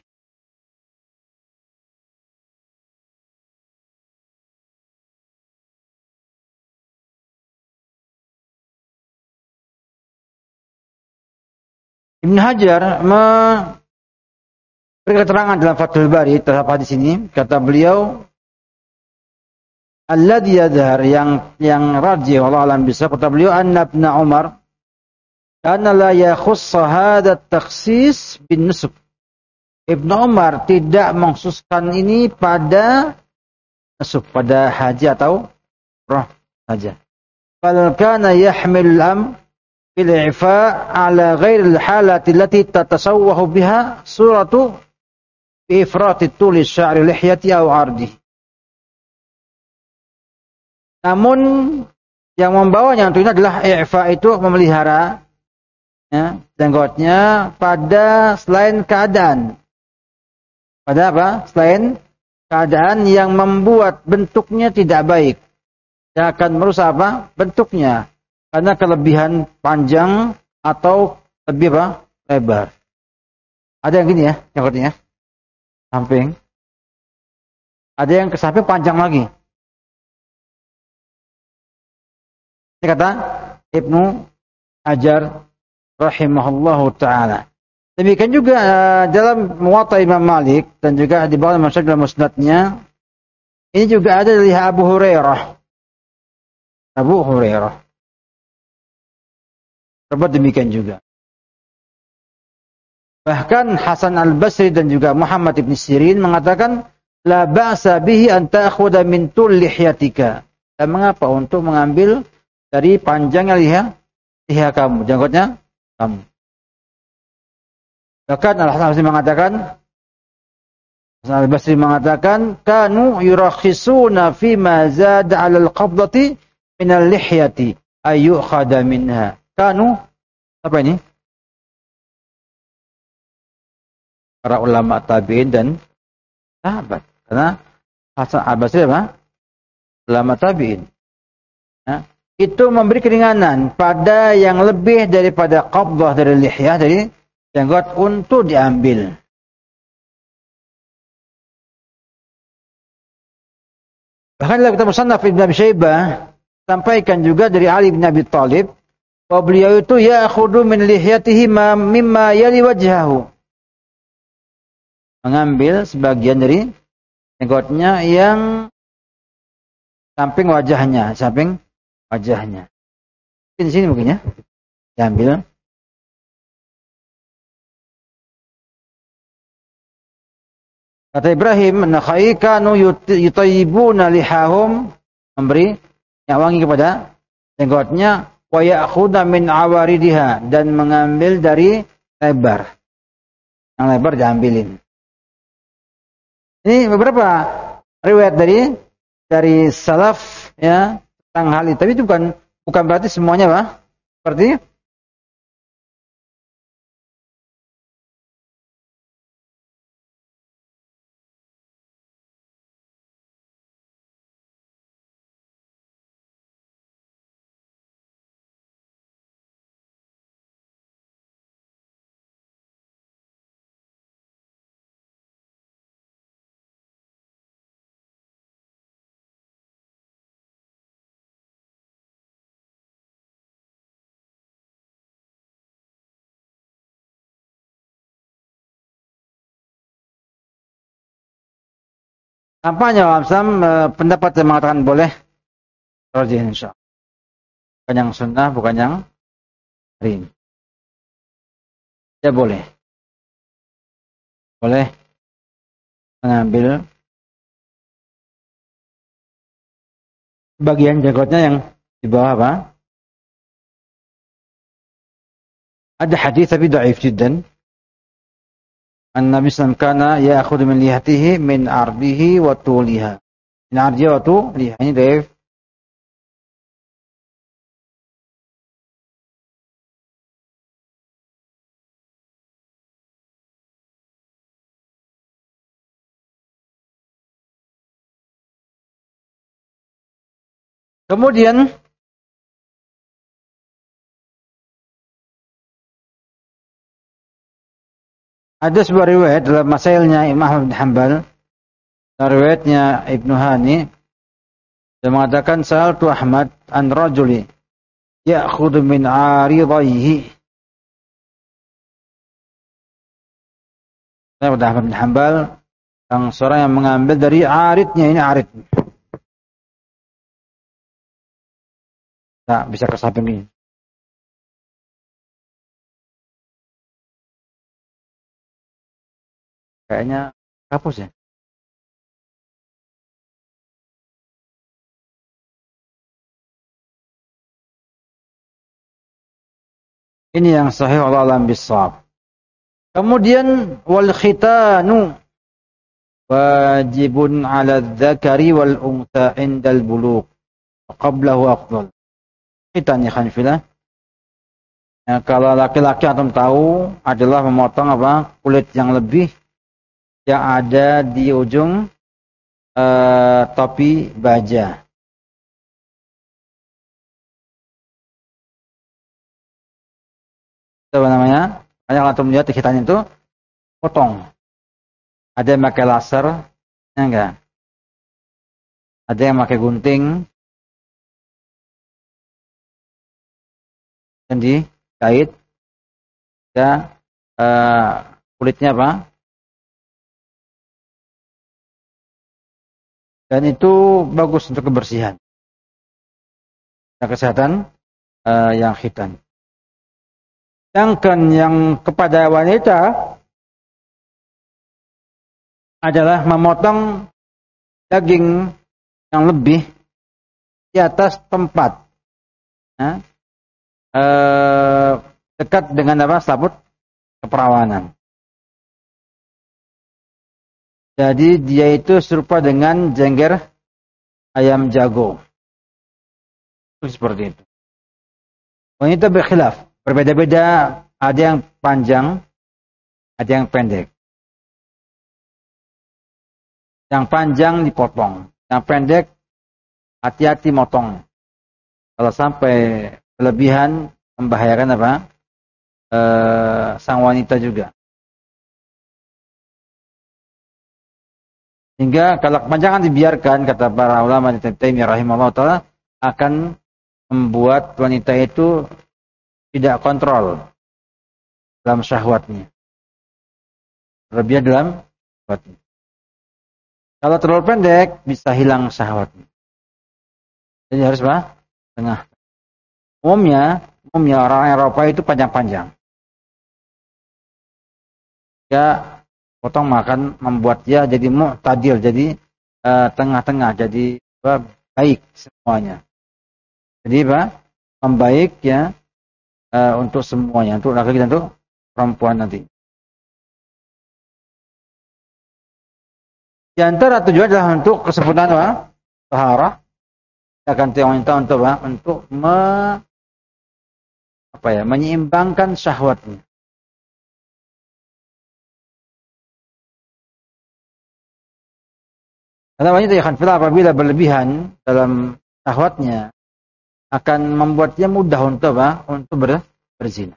Ibn Hajar memberi keterangan dalam Fathul Bari terhadap hadis ini, kata beliau, alladzi yadhhar yang yang rajih wallahu alam bisa, kata beliau anna Ibn Umar kana la yakhuss hadha at-takhsis bin nusuk. Ibn Umar tidak mengkhususkan ini pada nusuk, pada haji atau umrah saja. Bal kana yahmil am bil i'fa ala ghairi al-halati allati tatasawwahu biha suratu bi ifrati tuli sya'ri lihyati aw 'ardihi. Namun yang membawanya untuk ini adalah i'fa, itu memelihara ya, jenggotnya pada selain keadaan. Pada apa? Selain keadaan yang membuat bentuknya tidak baik. Yang akan merusak apa? Bentuknya. Karena kelebihan panjang atau lebih apa? Lebar. Ada yang gini ya, jenggotnya. Samping. Ada yang ke samping panjang lagi. Ini kata Ibnu Hajar rahimahullahu ta'ala. Demikian juga uh, dalam Muwatta Imam Malik dan juga di bawah Imam Syafi'i dalam musnadnya, ini juga ada dari Abu Hurairah. Abu Hurairah. Terbuat demikian juga. Bahkan Hasan al-Basri dan juga Muhammad ibn Sirin mengatakan, la ba'sa bihi an ta'khudha min tul lihyatika. Dan mengapa untuk mengambil dari panjangnya liha, liha kamu, jenggotnya kamu. Bahkan Al-Hasan al-Basri mengatakan, Hasan al-Basri mengatakan, kanu yurakhisuna fima zada 'ala al-qabdati min al-lihyati ayyukhadha minha. Kanu, apa ini? Para ulama tabi'in dan sahabat. Karena Hasan al-Basri apa? Ulama tabi'in. Nah, itu memberi keringanan pada yang lebih daripada qabdah dari lihyah, dari jenggot untuk diambil. Bahkan dalam kitab Musannaf Ibnu Abi Syaibah sampaikan juga dari Ali bin Abi Thalib bahwa beliau itu ya'khudhu min lihyatihi ma mimma yali wajhahu. Mengambil sebagian dari jenggotnya yang samping wajahnya, samping wajahnya. Di sini mungkin ya. Diambil. Kata Ibrahim, "An-Nakhai kanu yutayyibuna lihahum", memberi minyak wangi kepada jenggotnya, wa ya'khudha min awaridiha, dan mengambil dari lebar. Yang lebar diambilin. Ini beberapa riwayat dari dari salaf ya tentang hal itu. Tapi itu bukan bukan berarti semuanya, Pak. Seperti Nampaknya Islam eh, pendapat yang mengatakan boleh rajih insyaallah. Bukan yang sunnah, bukan yang rim. Ya boleh. Boleh mengambil bagian jenggotnya yang di bawah apa? Ada hadis tapi dhaif jiddan. An-Nabi sallallahu alaihi wasallam kana ya'khudhu min lihatihi min ardihi wa tuliha. Min ardihi wa tuliha. Ini dhaif. Kemudian ada sebuah riwayat dalam masailnya Imam Ahmad bin Hanbal, riwayatnya Ibnu Hani, dia mengatakan sa'altu Ahmad an rajuli ya'khudhu min 'aridaihi. Saya pada Ahmad bin Hanbal, yang seorang yang mengambil dari aridnya, ini arid. Nah, bisa ke samping ini. Kayaknya hapus ya. Ini yang sahih wallahu a'lam bissawab. Kemudian wal khitanu wajibun 'ala dzakari wal untha 'indal bulugh qablahu afdal. Khitan ya khanfilah. Ya, kalau laki-laki antum tahu adalah memotong apa? Kulit yang lebih yang ada di ujung uh, topi baja. Itu apa namanya? Banyak antum lihat di khitan itu potong. Ada yang pakai laser, ya enggak? Ada yang pakai gunting. Dan dikait. Ya, uh, kulitnya apa? Dan itu bagus untuk kebersihan. Dan kesehatan uh, yang khitan. Sedangkan yang kepada wanita adalah memotong daging yang lebih di atas tempat. Nah, eh, dekat dengan apa? Selaput keperawanan. Jadi dia itu serupa dengan jengger ayam jago. Seperti itu. Wanita berkhilaf. Berbeda-beda, ada yang panjang, ada yang pendek. Yang panjang dipotong, yang pendek hati-hati motong. Kalau sampai kelebihan membahayakan apa? E, sang wanita juga. Hingga kalau kepanjangan dibiarkan, kata para ulama di Taimiyah rahimahullah taala, akan membuat wanita itu tidak kontrol dalam syahwatnya. Berlebihan dalam syahwatnya. Kalau terlalu pendek, bisa hilang syahwatnya. Jadi harus apa? Tengah. Umumnya, umumnya orang Eropa itu panjang-panjang. Ya, potong makan membuat dia jadi mu'tadil, jadi uh, tengah-tengah, jadi apa, baik semuanya. Jadi apa? Membaik ya. Uh, untuk semuanya, untuk laki-laki dan untuk perempuan nanti. Di antara tujuan adalah untuk kesempurnaan apa? Taharah. Akan wanita untuk apa? Untuk me, apa ya? Menyeimbangkan syahwatnya. Karena wanita ya kan apabila berlebihan dalam syahwatnya akan membuatnya mudah untuk apa? Untuk ber, berzina.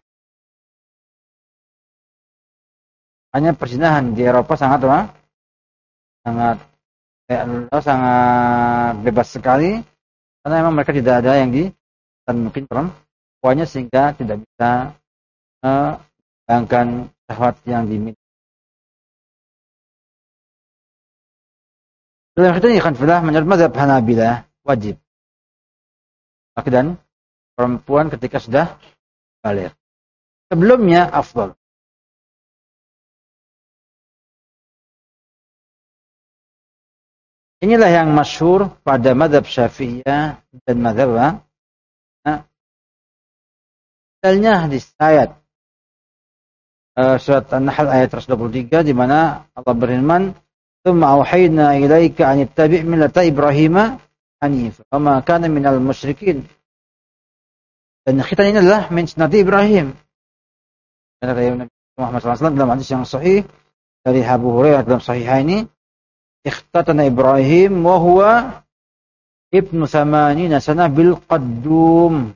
Hanya perzinahan di Eropa sangat apa? Sangat eh, sangat bebas sekali karena memang mereka tidak ada yang di dan mungkin perempuannya sehingga tidak bisa menghilangkan syahwat yang dimiliki. Dalam khitan ikhwan fillah menurut mazhab Hanabilah wajib. Laki dan perempuan ketika sudah baligh. Sebelumnya afdal. Inilah yang masyhur pada mazhab Syafi'iyah dan mazhab nah, misalnya di ayat uh, surat An-Nahl ayat seratus dua puluh tiga di mana Allah berfirman, "Tsumma auhayna ilaika an ittabi' millata Ibrahim hanif, wa ma kana minal musyrikin." Dan khitan ini adalah min sunnati Ibrahim. Karena kata Nabi Muhammad shallallahu alaihi wasallam dalam hadis yang sahih dari Abu Hurairah dalam Sahihaini, "Ikhtatana Ibrahim wa huwa ibnu thamanina sanah bil qaddum."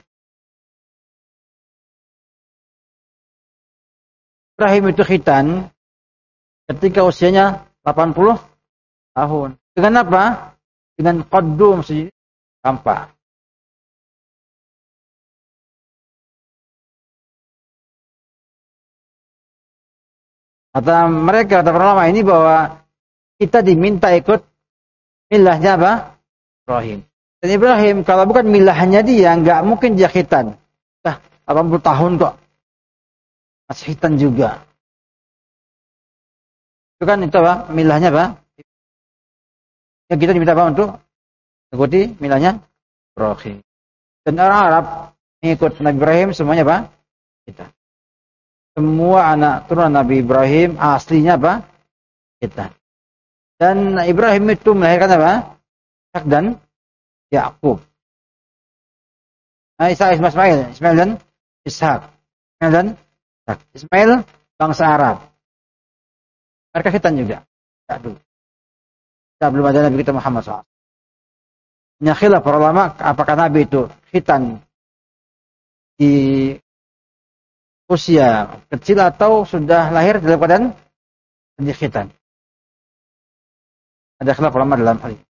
Ibrahim itu khitan ketika usianya delapan puluh tahun. Dengan apa? Dengan qaddum, sampah. Kata mereka, kata para ulama ini bahwa kita diminta ikut milahnya apa? Ibrahim. Dan Ibrahim kalau bukan milahnya dia, nggak mungkin dia khitan. Dah delapan puluh tahun kok masih khitan juga. Itu kan itu apa? Milahnya apa? Yang kita diminta apa untuk ikuti milahnya Ibrahim. Dan orang Arab mengikut Nabi Ibrahim semuanya apa? Kita. Semua anak turunan Nabi Ibrahim aslinya apa? Kita. Dan Ibrahim itu melahirkan apa? Ishak dan Yakub. Nah, Ishak Ismail, Ismail dan Ishak. Ismail dan Ishak. Ismail bangsa Arab. Mereka khitan juga. Tidak dulu. Tidak belum ada Nabi kita Muhammad shallallahu alaihi wasallam. Hanya khilaf para ulama apakah Nabi itu khitan di usia kecil atau sudah lahir dalam keadaan di khitan. Ada khilaf ulama dalam hal ini.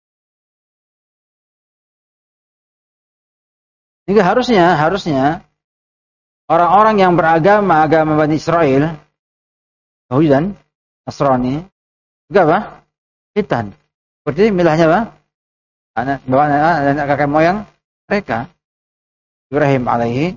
Jadi harusnya, harusnya orang-orang yang beragama agama Bani Israel, Yahudi dan Nasrani, juga apa? Khitan. Seperti milahnya apa? Anak, bawa anak, anak kakek moyang mereka, Ibrahim alaihi.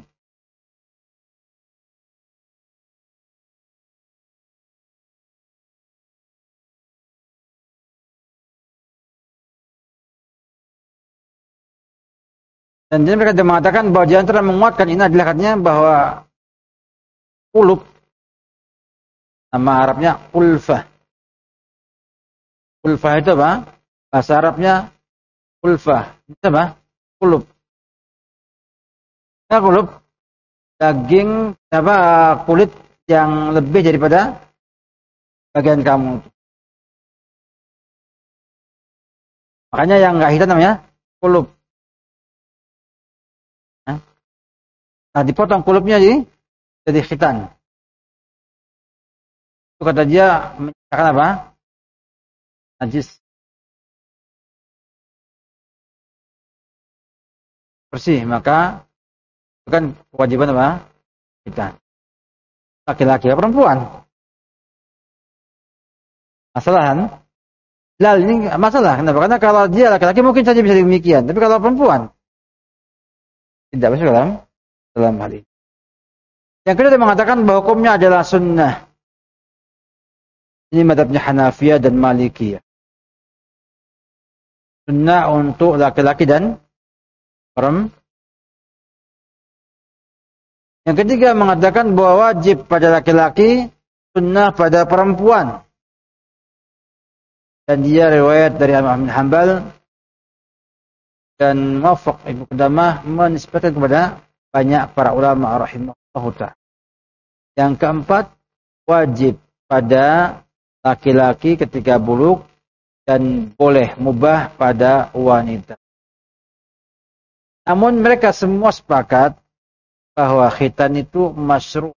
Dan jadi mereka mengatakan bahwa di antara menguatkan ini adalah katanya bahwa ulub, nama Arabnya ulfah. Ulfah itu apa? Bahasa Arabnya ulfah. Itu apa? Ulub. Nah, ulub daging apa kulit yang lebih daripada bagian kamu. Makanya yang enggak hitam namanya ulub. Nah, dipotong kulupnya jadi, jadi khitan. Itu kata dia menyatakan apa? Najis. Bersih, maka itu kan kewajiban apa? Khitan. Laki-laki atau perempuan? Masalah kan? Lal ini masalah. Kenapa? Karena kalau dia laki-laki mungkin saja bisa demikian. Tapi kalau perempuan, tidak masuk dalam dalam hal ini. Yang kedua dia mengatakan bahwa hukumnya adalah sunnah. Ini madhabnya Hanafiyah dan Malikiyah. Sunnah untuk laki-laki dan perempuan. Yang ketiga mengatakan bahwa wajib pada laki-laki, sunnah pada perempuan. Dan dia riwayat dari Ahmad bin Hanbal dan Muwaffaq Ibnu Qudamah menisbatkan kepada banyak para ulama rahimahullah ta'ala. Yang keempat, wajib pada laki-laki ketika bulugh dan boleh mubah pada wanita. Namun mereka semua sepakat bahwa khitan itu masyru'.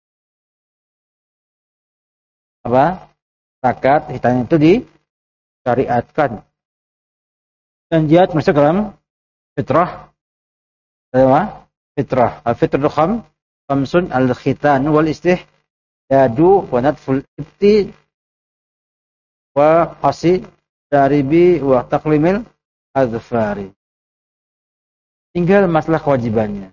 Apa? Sepakat khitan itu disyariatkan. Dan jihad masuk dalam fitrah. Apa? Fitrah. Al-fitrah kham, khamsun al-khitan wal istihdadu wa nadful ibti wa qasi syaribi wa taqlimil adfari. Tinggal masalah kewajibannya.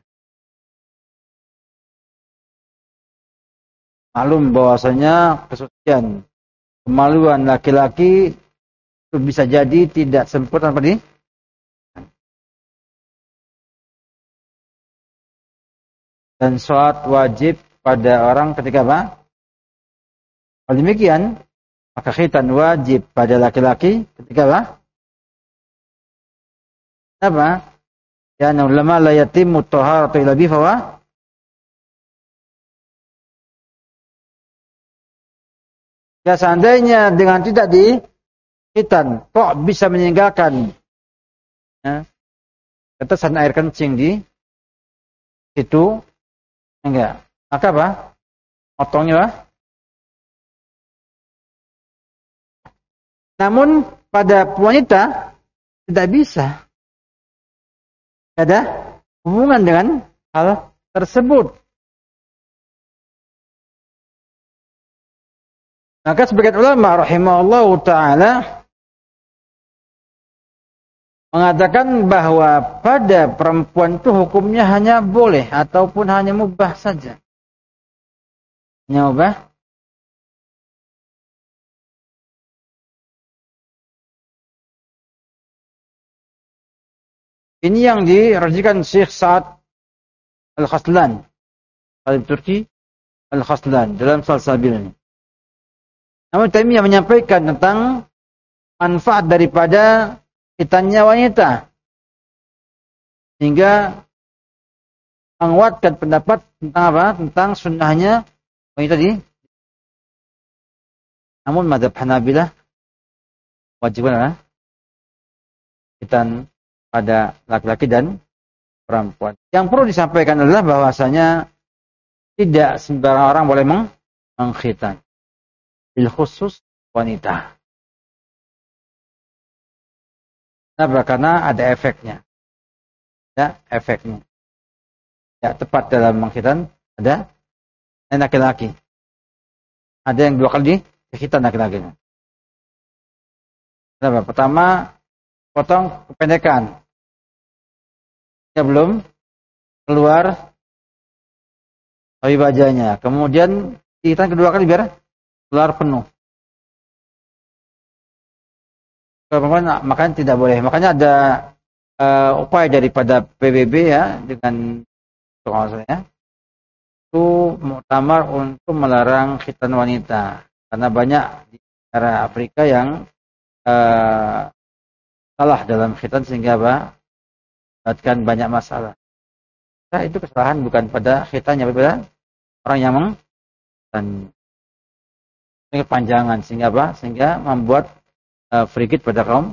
Maklum bahwasanya kesucian kemaluan laki-laki itu bisa jadi tidak sempurna tanpa di dan sholat wajib pada orang ketika apa? Kalau demikian, maka khitan wajib pada laki-laki ketika apa? Apa? Ya, ulama la yatimmu taharatu illa bi fawa. Ya, seandainya dengan tidak di khitan kok bisa meninggalkan ya, tetesan air kencing di situ enggak. Maka apa? Potongnya apa? Namun pada wanita tidak bisa. Ada hubungan dengan hal tersebut. Maka sebagian ulama rahimahullahu ta'ala mengatakan bahwa pada perempuan itu hukumnya hanya boleh ataupun hanya mubah saja. Hanya mubah. Ini yang dirajikan Syekh Sa'ad Al-Khaslan, Talib Turki Al-Khaslan dalam Salsabil ini. Namun Taimiyah menyampaikan tentang manfaat daripada khitannya wanita, sehingga menguatkan pendapat tentang apa? Tentang sunnahnya wanita di. Namun mazhab Hanabilah wajib adalah khitan pada laki-laki dan perempuan. Yang perlu disampaikan adalah bahwasanya tidak sembarang orang boleh mengkhitan. Bil khusus wanita. Kenapa? Karena ada efeknya. Ya, efeknya. Ya, tepat dalam mengkhitan ada laki-laki. Ada yang dua kali dikhitan laki-lakinya. Kenapa? Pertama, potong kependekan. Ya belum keluar tapi bajanya. Kemudian dikhitan kedua kali biar keluar penuh. Makanya, makanya tidak boleh. Makanya ada uh, upaya daripada P B B ya dengan pengawasannya itu muktamar untuk melarang khitan wanita karena banyak di negara Afrika yang uh, salah dalam khitan sehingga apa? Mendapatkan banyak masalah. Nah, itu kesalahan bukan pada khitannya, tapi pada orang yang meng dan kepanjangan sehingga apa? Sehingga membuat uh, frigid pada kaum.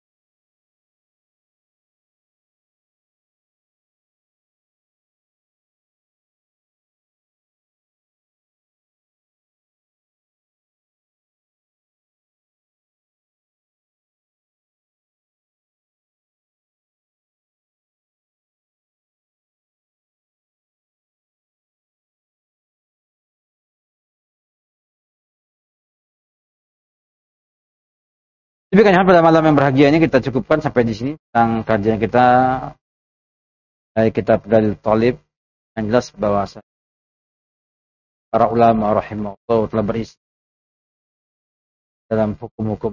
Demikian pada malam yang berbahagia ini kita cukupkan sampai di sini tentang kajian kita dari kitab Dalil Talib yang jelas bahwa para ulama rahimahullah telah berisi dalam hukum-hukum.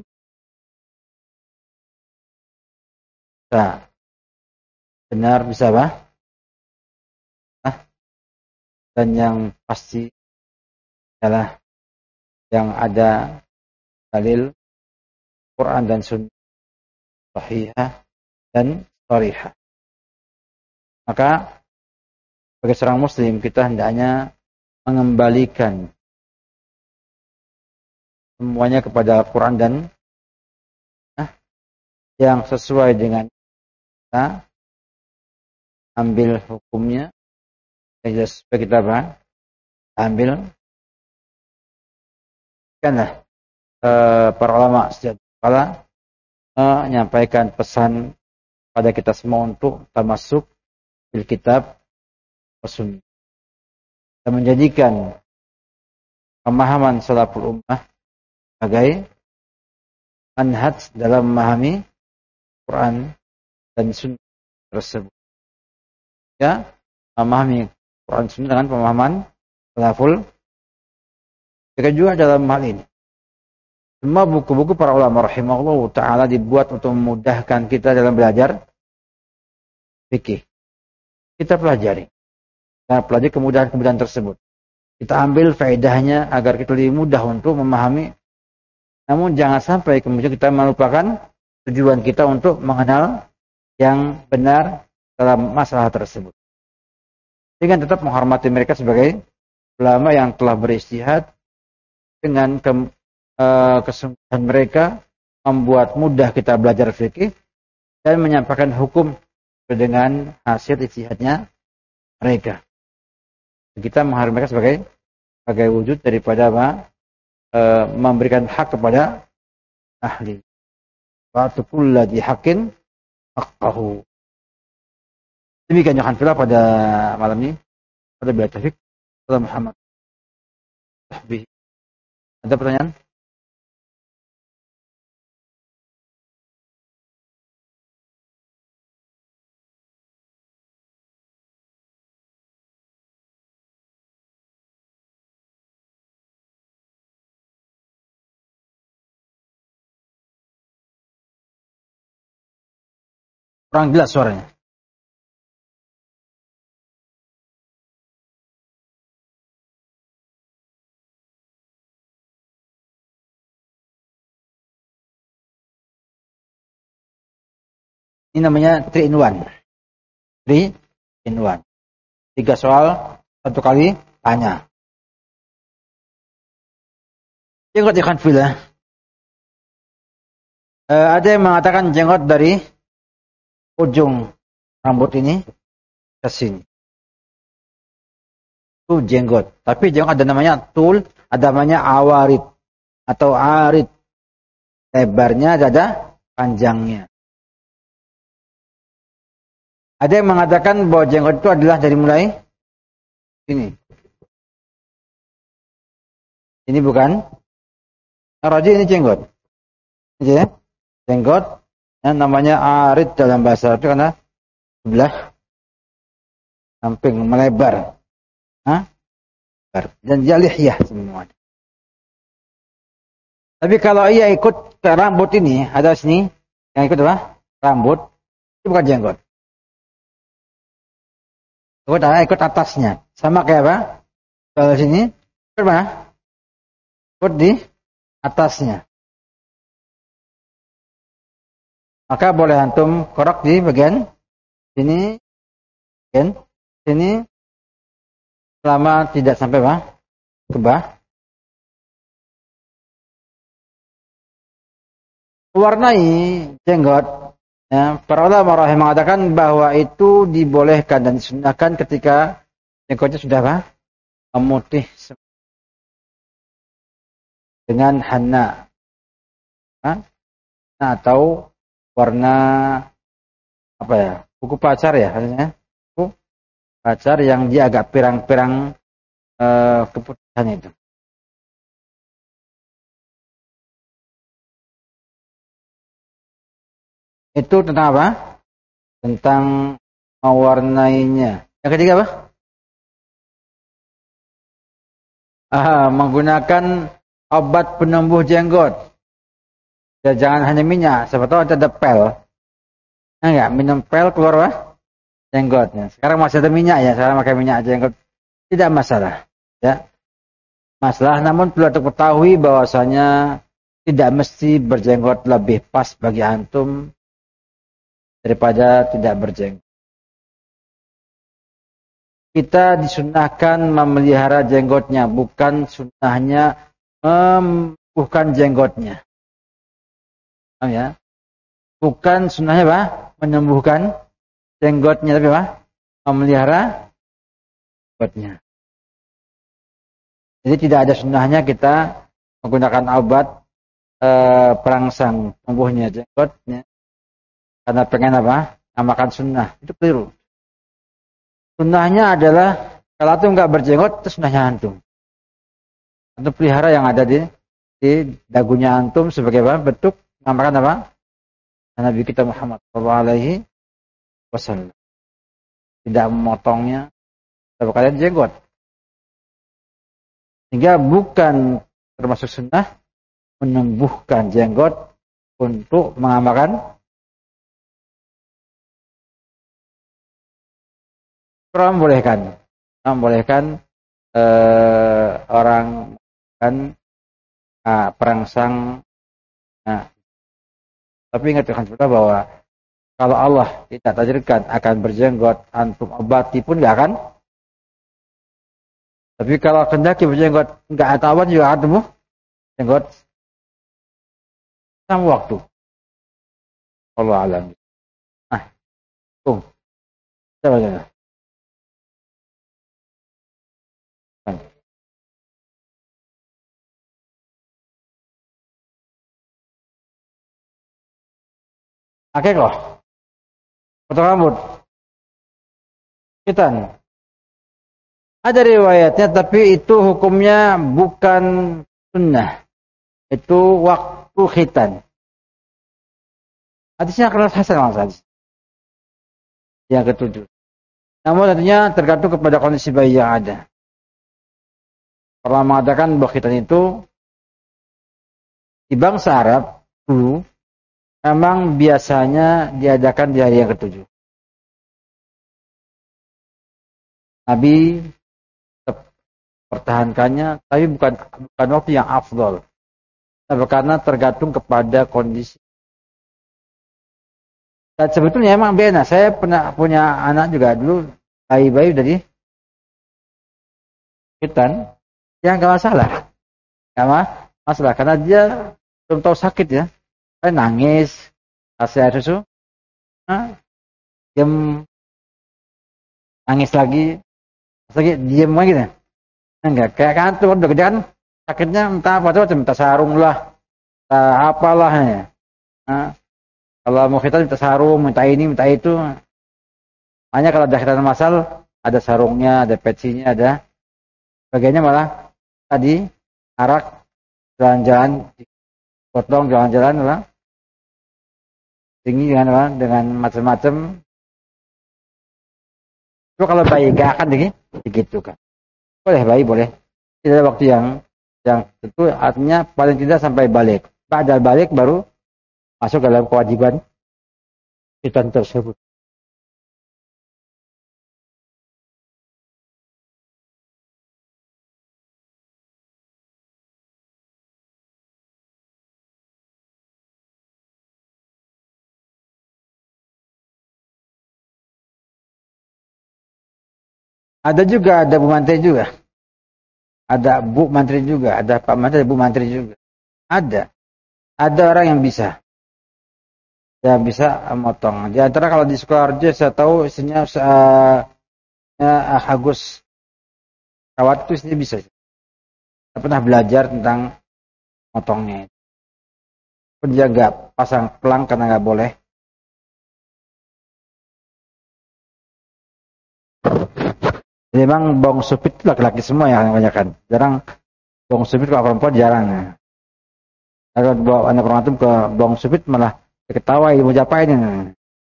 Nah, benar bisa apa? Nah, dan yang pasti adalah yang ada dalil Quran dan Sunnah sahihah dan sharihah. Maka sebagai seorang muslim kita hendaknya mengembalikan semuanya kepada Quran dan nah, yang sesuai dengan kita ambil hukumnya yang sesuai kita apa? Ambil kanlah eh, para ulama sejak kala menyampaikan pesan pada kita semua untuk termasuk bil kitab Sunnah dan menjadikan pemahaman salaful ummah sebagai manhaj dalam memahami Quran dan Sunnah tersebut. Ya, memahami Quran Sunnah dengan pemahaman salaful. Jika juga dalam hal ini, semua buku-buku para ulama rahimahullah taala dibuat untuk memudahkan kita dalam belajar fikih. Kita pelajari. Kita pelajari kemudahan-kemudahan tersebut. Kita ambil faedahnya agar kita lebih mudah untuk memahami. Namun jangan sampai kemudian kita melupakan tujuan kita untuk mengenal yang benar dalam masalah tersebut. Dengan tetap menghormati mereka sebagai ulama yang telah beristihad dengan ke, uh, kesungguhan mereka membuat mudah kita belajar fikih dan menyampaikan hukum dengan hasil istihadnya mereka. Kita menghargai mereka sebagai sebagai wujud daripada apa? E, memberikan hak kepada ahli. Wa tukullu di haqqin haqqahu. Demikian yang fillah pada malam ini pada bila taufik pada Muhammad. Ada pertanyaan? Kurang jelas suaranya. Ini namanya three in one. three in one. Tiga soal, satu kali tanya. Jenggot ikan filah. E, ada yang mengatakan jenggot dari ujung rambut ini ke sini. Itu jenggot. Tapi jenggot ada namanya tul, ada namanya awarid atau arid. Lebarnya ada panjangnya. Ada yang mengatakan bahwa jenggot itu adalah dari mulai ini. Ini bukan. Raji ini jenggot. Ini ya. Jenggot yang namanya arid dalam bahasa Arab itu karena sebelah samping melebar. Hah? Dan dia lihyah semuanya. Tapi kalau ia ikut ke rambut ini, ada sini yang ikut apa? Rambut, itu bukan jenggot. Ikut, ikut atasnya. Sama kayak apa? Kalau sini, ikut mana? Ikut di atasnya. Maka boleh antum korok di bagian sini, bagian sini, selama tidak sampai apa? Ke bawah. Warnai jenggot. Ya, para ulama rahimah mengatakan bahwa itu dibolehkan dan disunahkan ketika jenggotnya sudah apa? Memutih dengan henna, nah, atau warna apa ya? Buku pacar ya, katanya. Buku pacar yang dia agak pirang-pirang eh, keputihan itu. Itu tentang apa? Tentang mewarnainya. Yang ketiga apa? Ah, menggunakan obat penumbuh jenggot. Ya, jangan hanya minyak. Siapa tahu ada pel. Nah, enggak, minum pel keluar apa? Jenggotnya. Sekarang masih ada minyak ya. Sekarang pakai minyak jenggot. Tidak masalah. Ya. Masalah, namun perlu diketahui bahwasanya tidak mesti berjenggot lebih pas bagi antum daripada tidak berjenggot. Kita disunahkan memelihara jenggotnya, bukan sunnahnya membuhkan jenggotnya. Paham ya? Bukan sunnahnya apa? Menumbuhkan jenggotnya, tapi apa? Memelihara jenggotnya. Jadi tidak ada sunnahnya kita menggunakan obat e, perangsang tumbuhnya jenggotnya. Karena pengen apa? Namakan sunnah. Itu keliru. Sunnahnya adalah kalau antum nggak berjenggot, itu sunnahnya antum. Antum pelihara yang ada di, di dagunya antum sebagai apa? Bentuk mengamalkan apa? Nabi kita Muhammad shallallahu alaihi wasallam. Tidak memotongnya sebagai jenggot. Sehingga bukan termasuk sunnah menumbuhkan jenggot untuk mengamalkan membolehkan membolehkan eh, orang kan ah, perangsang. Nah, tapi ingatkan kita bahwa kalau Allah tidak takdirkan akan berjenggot, antum obati pun nggak akan. Tapi kalau kendaki berjenggot nggak ada obat juga akan tumbuh jenggot sama waktu. Allah alam. Nah, tuh, coba coba. Oke kok, potong rambut, khitan. Ada riwayatnya, tapi itu hukumnya bukan sunnah. Itu waktu khitan. Hadisnya keras hasan langsung. Yang ketujuh. Namun tentunya tergantung kepada kondisi bayi yang ada. Kalau mengatakan bahwa khitan itu di bangsa Arab dulu memang biasanya diadakan di hari yang ketujuh. Nabi pertahankannya, tapi bukan bukan waktu yang afdol. Karena tergantung kepada kondisi. Dan sebetulnya emang beda. Saya pernah punya anak juga dulu, bayi-bayi dari khitan, ya nggak masalah, nggak masalah karena dia belum tahu sakit ya. Saya nangis, kasih air susu, nah, diam, nangis lagi, lagi diam lagi deh. Enggak, kayak kan tuh udah gede kan, sakitnya entah apa tuh, minta sarung lah, entah apalah ya. Nah, kalau mau khitan minta sarung, minta ini, minta itu. Hanya kalau ada khitan masal, ada sarungnya, ada pecinya, ada. Bagiannya malah tadi arak, jalan-jalan, potong jalan-jalan lah. Tinggi dengan apa? Dengan macam-macam. Itu kalau bayi gak akan tinggi, begitu kan. Boleh bayi boleh. Tidak ada waktu yang yang tentu artinya paling tidak sampai balik. Pada balik baru masuk dalam kewajiban khitan tersebut. Ada juga, ada Bu Mantri juga. Ada Bu Mantri juga, ada Pak Mantri, ada Bu Mantri juga. Ada. Ada orang yang bisa. Yang bisa motong. Di antara kalau di Sukoharjo saya tahu isinya uh, uh, Agus Kawat itu isinya bisa. Saya pernah belajar tentang motongnya. Pun dia nggak pasang pelang karena nggak boleh. Jadi memang bong supit itu laki-laki semua yang kebanyakan. Jarang bong supit kalau perempuan jarang. Ya. Kalau bawa anak perempuan ke bong supit malah ketawa ilmu japain ini.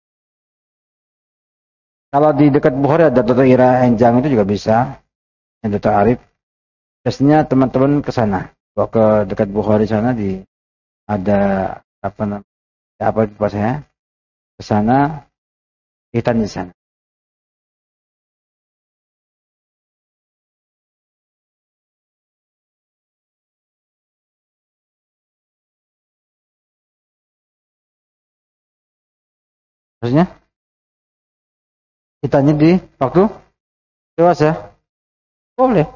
Kalau di dekat Bukhari ada Dr. Ira Enjang itu juga bisa. Yang Doktor Arif. Biasanya teman-teman ke sana. Bawa ke dekat Bukhari sana di ada apa namanya? Apa itu bahasanya? Ke sana, khitan di sana. Maksudnya? Khitannya di waktu dewasa? Boleh.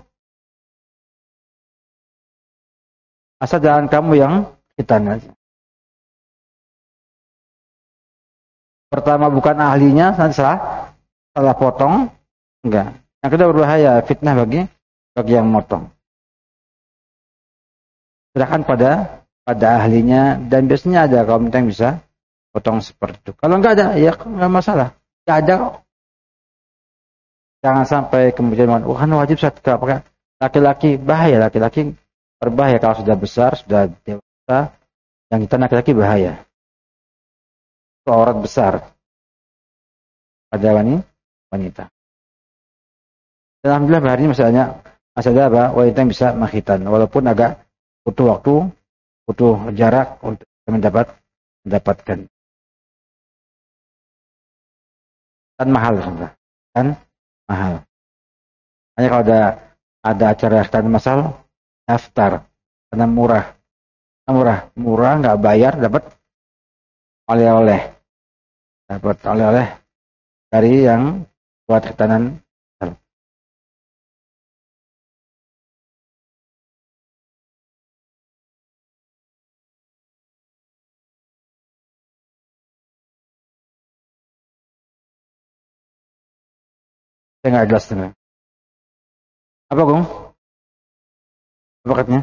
Asal jangan kamu yang khitan aja. Pertama bukan ahlinya, nanti salah, salah potong, enggak. Yang kedua berbahaya, fitnah bagi bagi yang motong. Serahkan pada pada ahlinya dan biasanya ada kaum yang bisa potong seperti itu. Kalau enggak ada, ya enggak masalah. Enggak ada kok. Jangan sampai kemudian oh kan wajib satu pakai laki-laki bahaya, laki-laki berbahaya kalau sudah besar, sudah dewasa, Yang kita laki-laki bahaya. Itu aurat besar pada wanita. Dan alhamdulillah hari ini masih ada, masih ada apa? Wanita yang bisa menghitan. Walaupun agak butuh waktu, butuh jarak untuk mendapat mendapatkan. Kan mahal, kan mahal. Hanya kalau ada ada acara khitan masal, daftar karena murah, murah, murah, nggak bayar, dapat oleh-oleh, dapat oleh-oleh dari yang buat khitanan. Saya nggak jelas dengar. Apa, Gong? Apa katanya?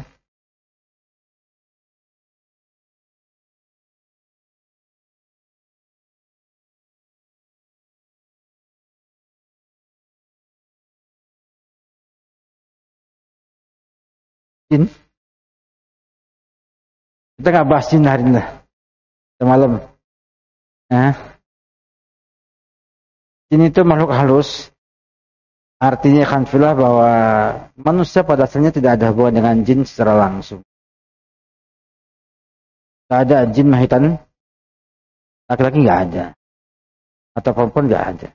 Jin? Kita nggak bahas jin hari ini lah. Semalam. Nah, jin itu makhluk halus. Artinya khanfilah bahwa manusia pada asalnya tidak ada hubungan dengan jin secara langsung. Tidak ada jin mahitan laki-laki, nggak ada. Atau perempuan nggak ada.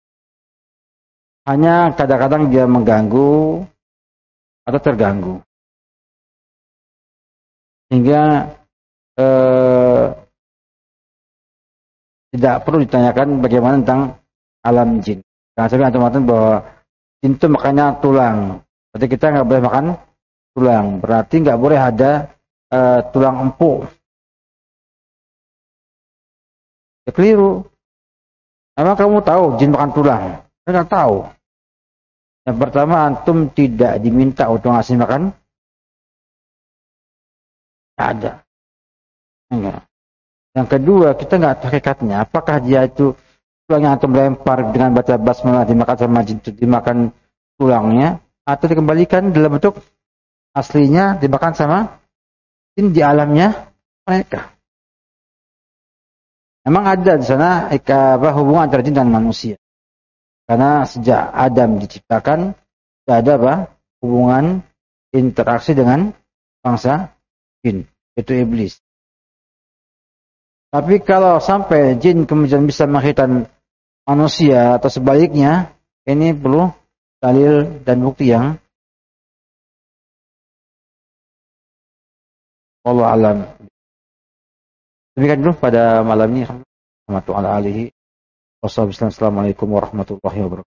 Hanya kadang-kadang dia mengganggu atau terganggu. Sehingga eh, tidak perlu ditanyakan bagaimana tentang alam jin. Karena saya mengatakan bahwa jin itu makannya tulang. Berarti kita nggak boleh makan tulang. Berarti nggak boleh ada uh, tulang empuk. Ya, keliru. Emang kamu tahu jin makan tulang? Saya nggak tahu. Yang pertama, antum tidak diminta untuk ngasih makan. Nggak ada. Enggak. Yang kedua, kita nggak tahu hakikatnya. Apakah dia itu tulang yang antum lempar dengan baca basmalah dimakan sama jin itu dimakan tulangnya, atau dikembalikan dalam bentuk aslinya dimakan sama jin di alamnya mereka. Memang ada di sana apa, hubungan antara jin dan manusia. Karena sejak Adam diciptakan tidak ada apa, hubungan interaksi dengan bangsa jin, itu iblis. Tapi kalau sampai jin kemudian bisa menghitan manusia atau sebaliknya, ini perlu dalil dan bukti yang wallahu alam. Demikian dulu pada malam ini. Assalamualaikum warahmatullahi wabarakatuh.